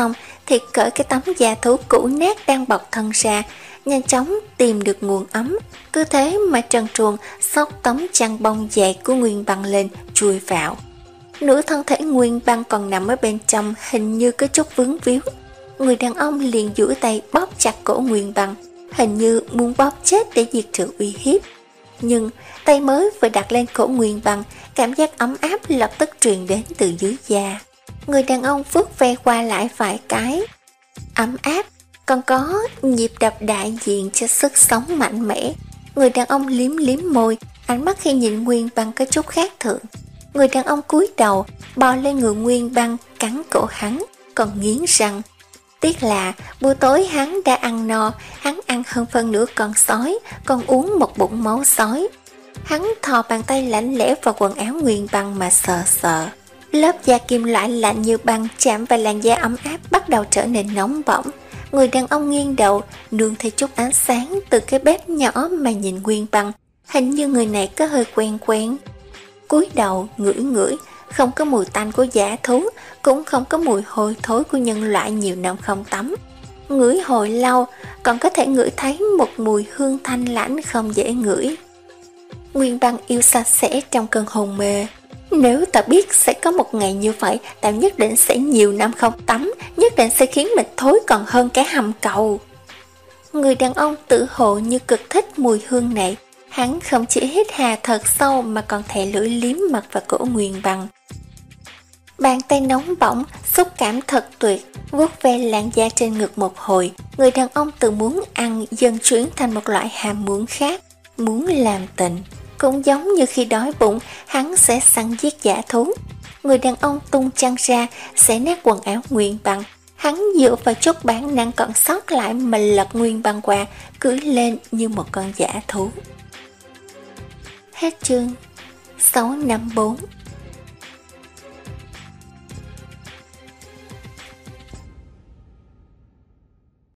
thì cởi cái tấm da thú cũ nát đang bọc thân ra, nhanh chóng tìm được nguồn ấm. Cứ thế mà trần truồng xốc tấm chăn bông dày của Nguyên Băng lên, chui vào. Nửa thân thể Nguyên Băng còn nằm ở bên trong, hình như có chút vướng víu. Người đàn ông liền duỗi tay bóp chặt cổ Nguyên Băng, hình như muốn bóp chết để diệt trừ uy hiếp. Nhưng tay mới vừa đặt lên cổ Nguyên Băng, cảm giác ấm áp lập tức truyền đến từ dưới da. Người đàn ông vuốt ve qua lại vài cái, ấm áp, còn có nhịp đập đại diện cho sức sống mạnh mẽ. Người đàn ông liếm liếm môi, ánh mắt khi nhìn Nguyên Băng có chút khác thường. Người đàn ông cúi đầu, bò lên người Nguyên Băng, cắn cổ hắn, còn nghiến răng. Tiếc là buổi tối hắn đã ăn no, hắn ăn hơn phân nửa con sói, còn uống một bụng máu sói. Hắn thò bàn tay lạnh lẽo vào quần áo Nguyên Băng mà sờ sờ. Lớp da kim loại lạnh như băng chạm vào làn da ấm áp bắt đầu trở nên nóng bỏng. Người đàn ông nghiêng đầu, nương thấy chút ánh sáng từ cái bếp nhỏ mà nhìn Nguyên Băng. Hình như người này có hơi quen quen. Cúi đầu ngửi ngửi, không có mùi tanh của dã thú, cũng không có mùi hôi thối của nhân loại nhiều năm không tắm. Ngửi hồi lâu, còn có thể ngửi thấy một mùi hương thanh lãnh không dễ ngửi. Nguyên Băng yêu sạch sẽ trong cơn hôn mê. Nếu ta biết sẽ có một ngày như vậy, ta nhất định sẽ nhiều năm không tắm, nhất định sẽ khiến mình thối còn hơn cái hầm cầu. Người đàn ông tự hồ như cực thích mùi hương này. Hắn không chỉ hít hà thật sâu mà còn thè lưỡi liếm mặt vào cổ Nguyên Băng. Bàn tay nóng bỏng, xúc cảm thật tuyệt, vuốt ve làn da trên ngực một hồi. Người đàn ông từ muốn ăn dần chuyển thành một loại ham muốn khác, muốn làm tình. Cũng giống như khi đói bụng, hắn sẽ săn giết dã thú. Người đàn ông tung chăn ra, xé nát quần áo Nguyên Băng. Hắn dựa vào chút bản năng còn sót lại mà lật Nguyên Băng qua, cưỡi lên như một con dã thú. Hết chương sáu năm bốn.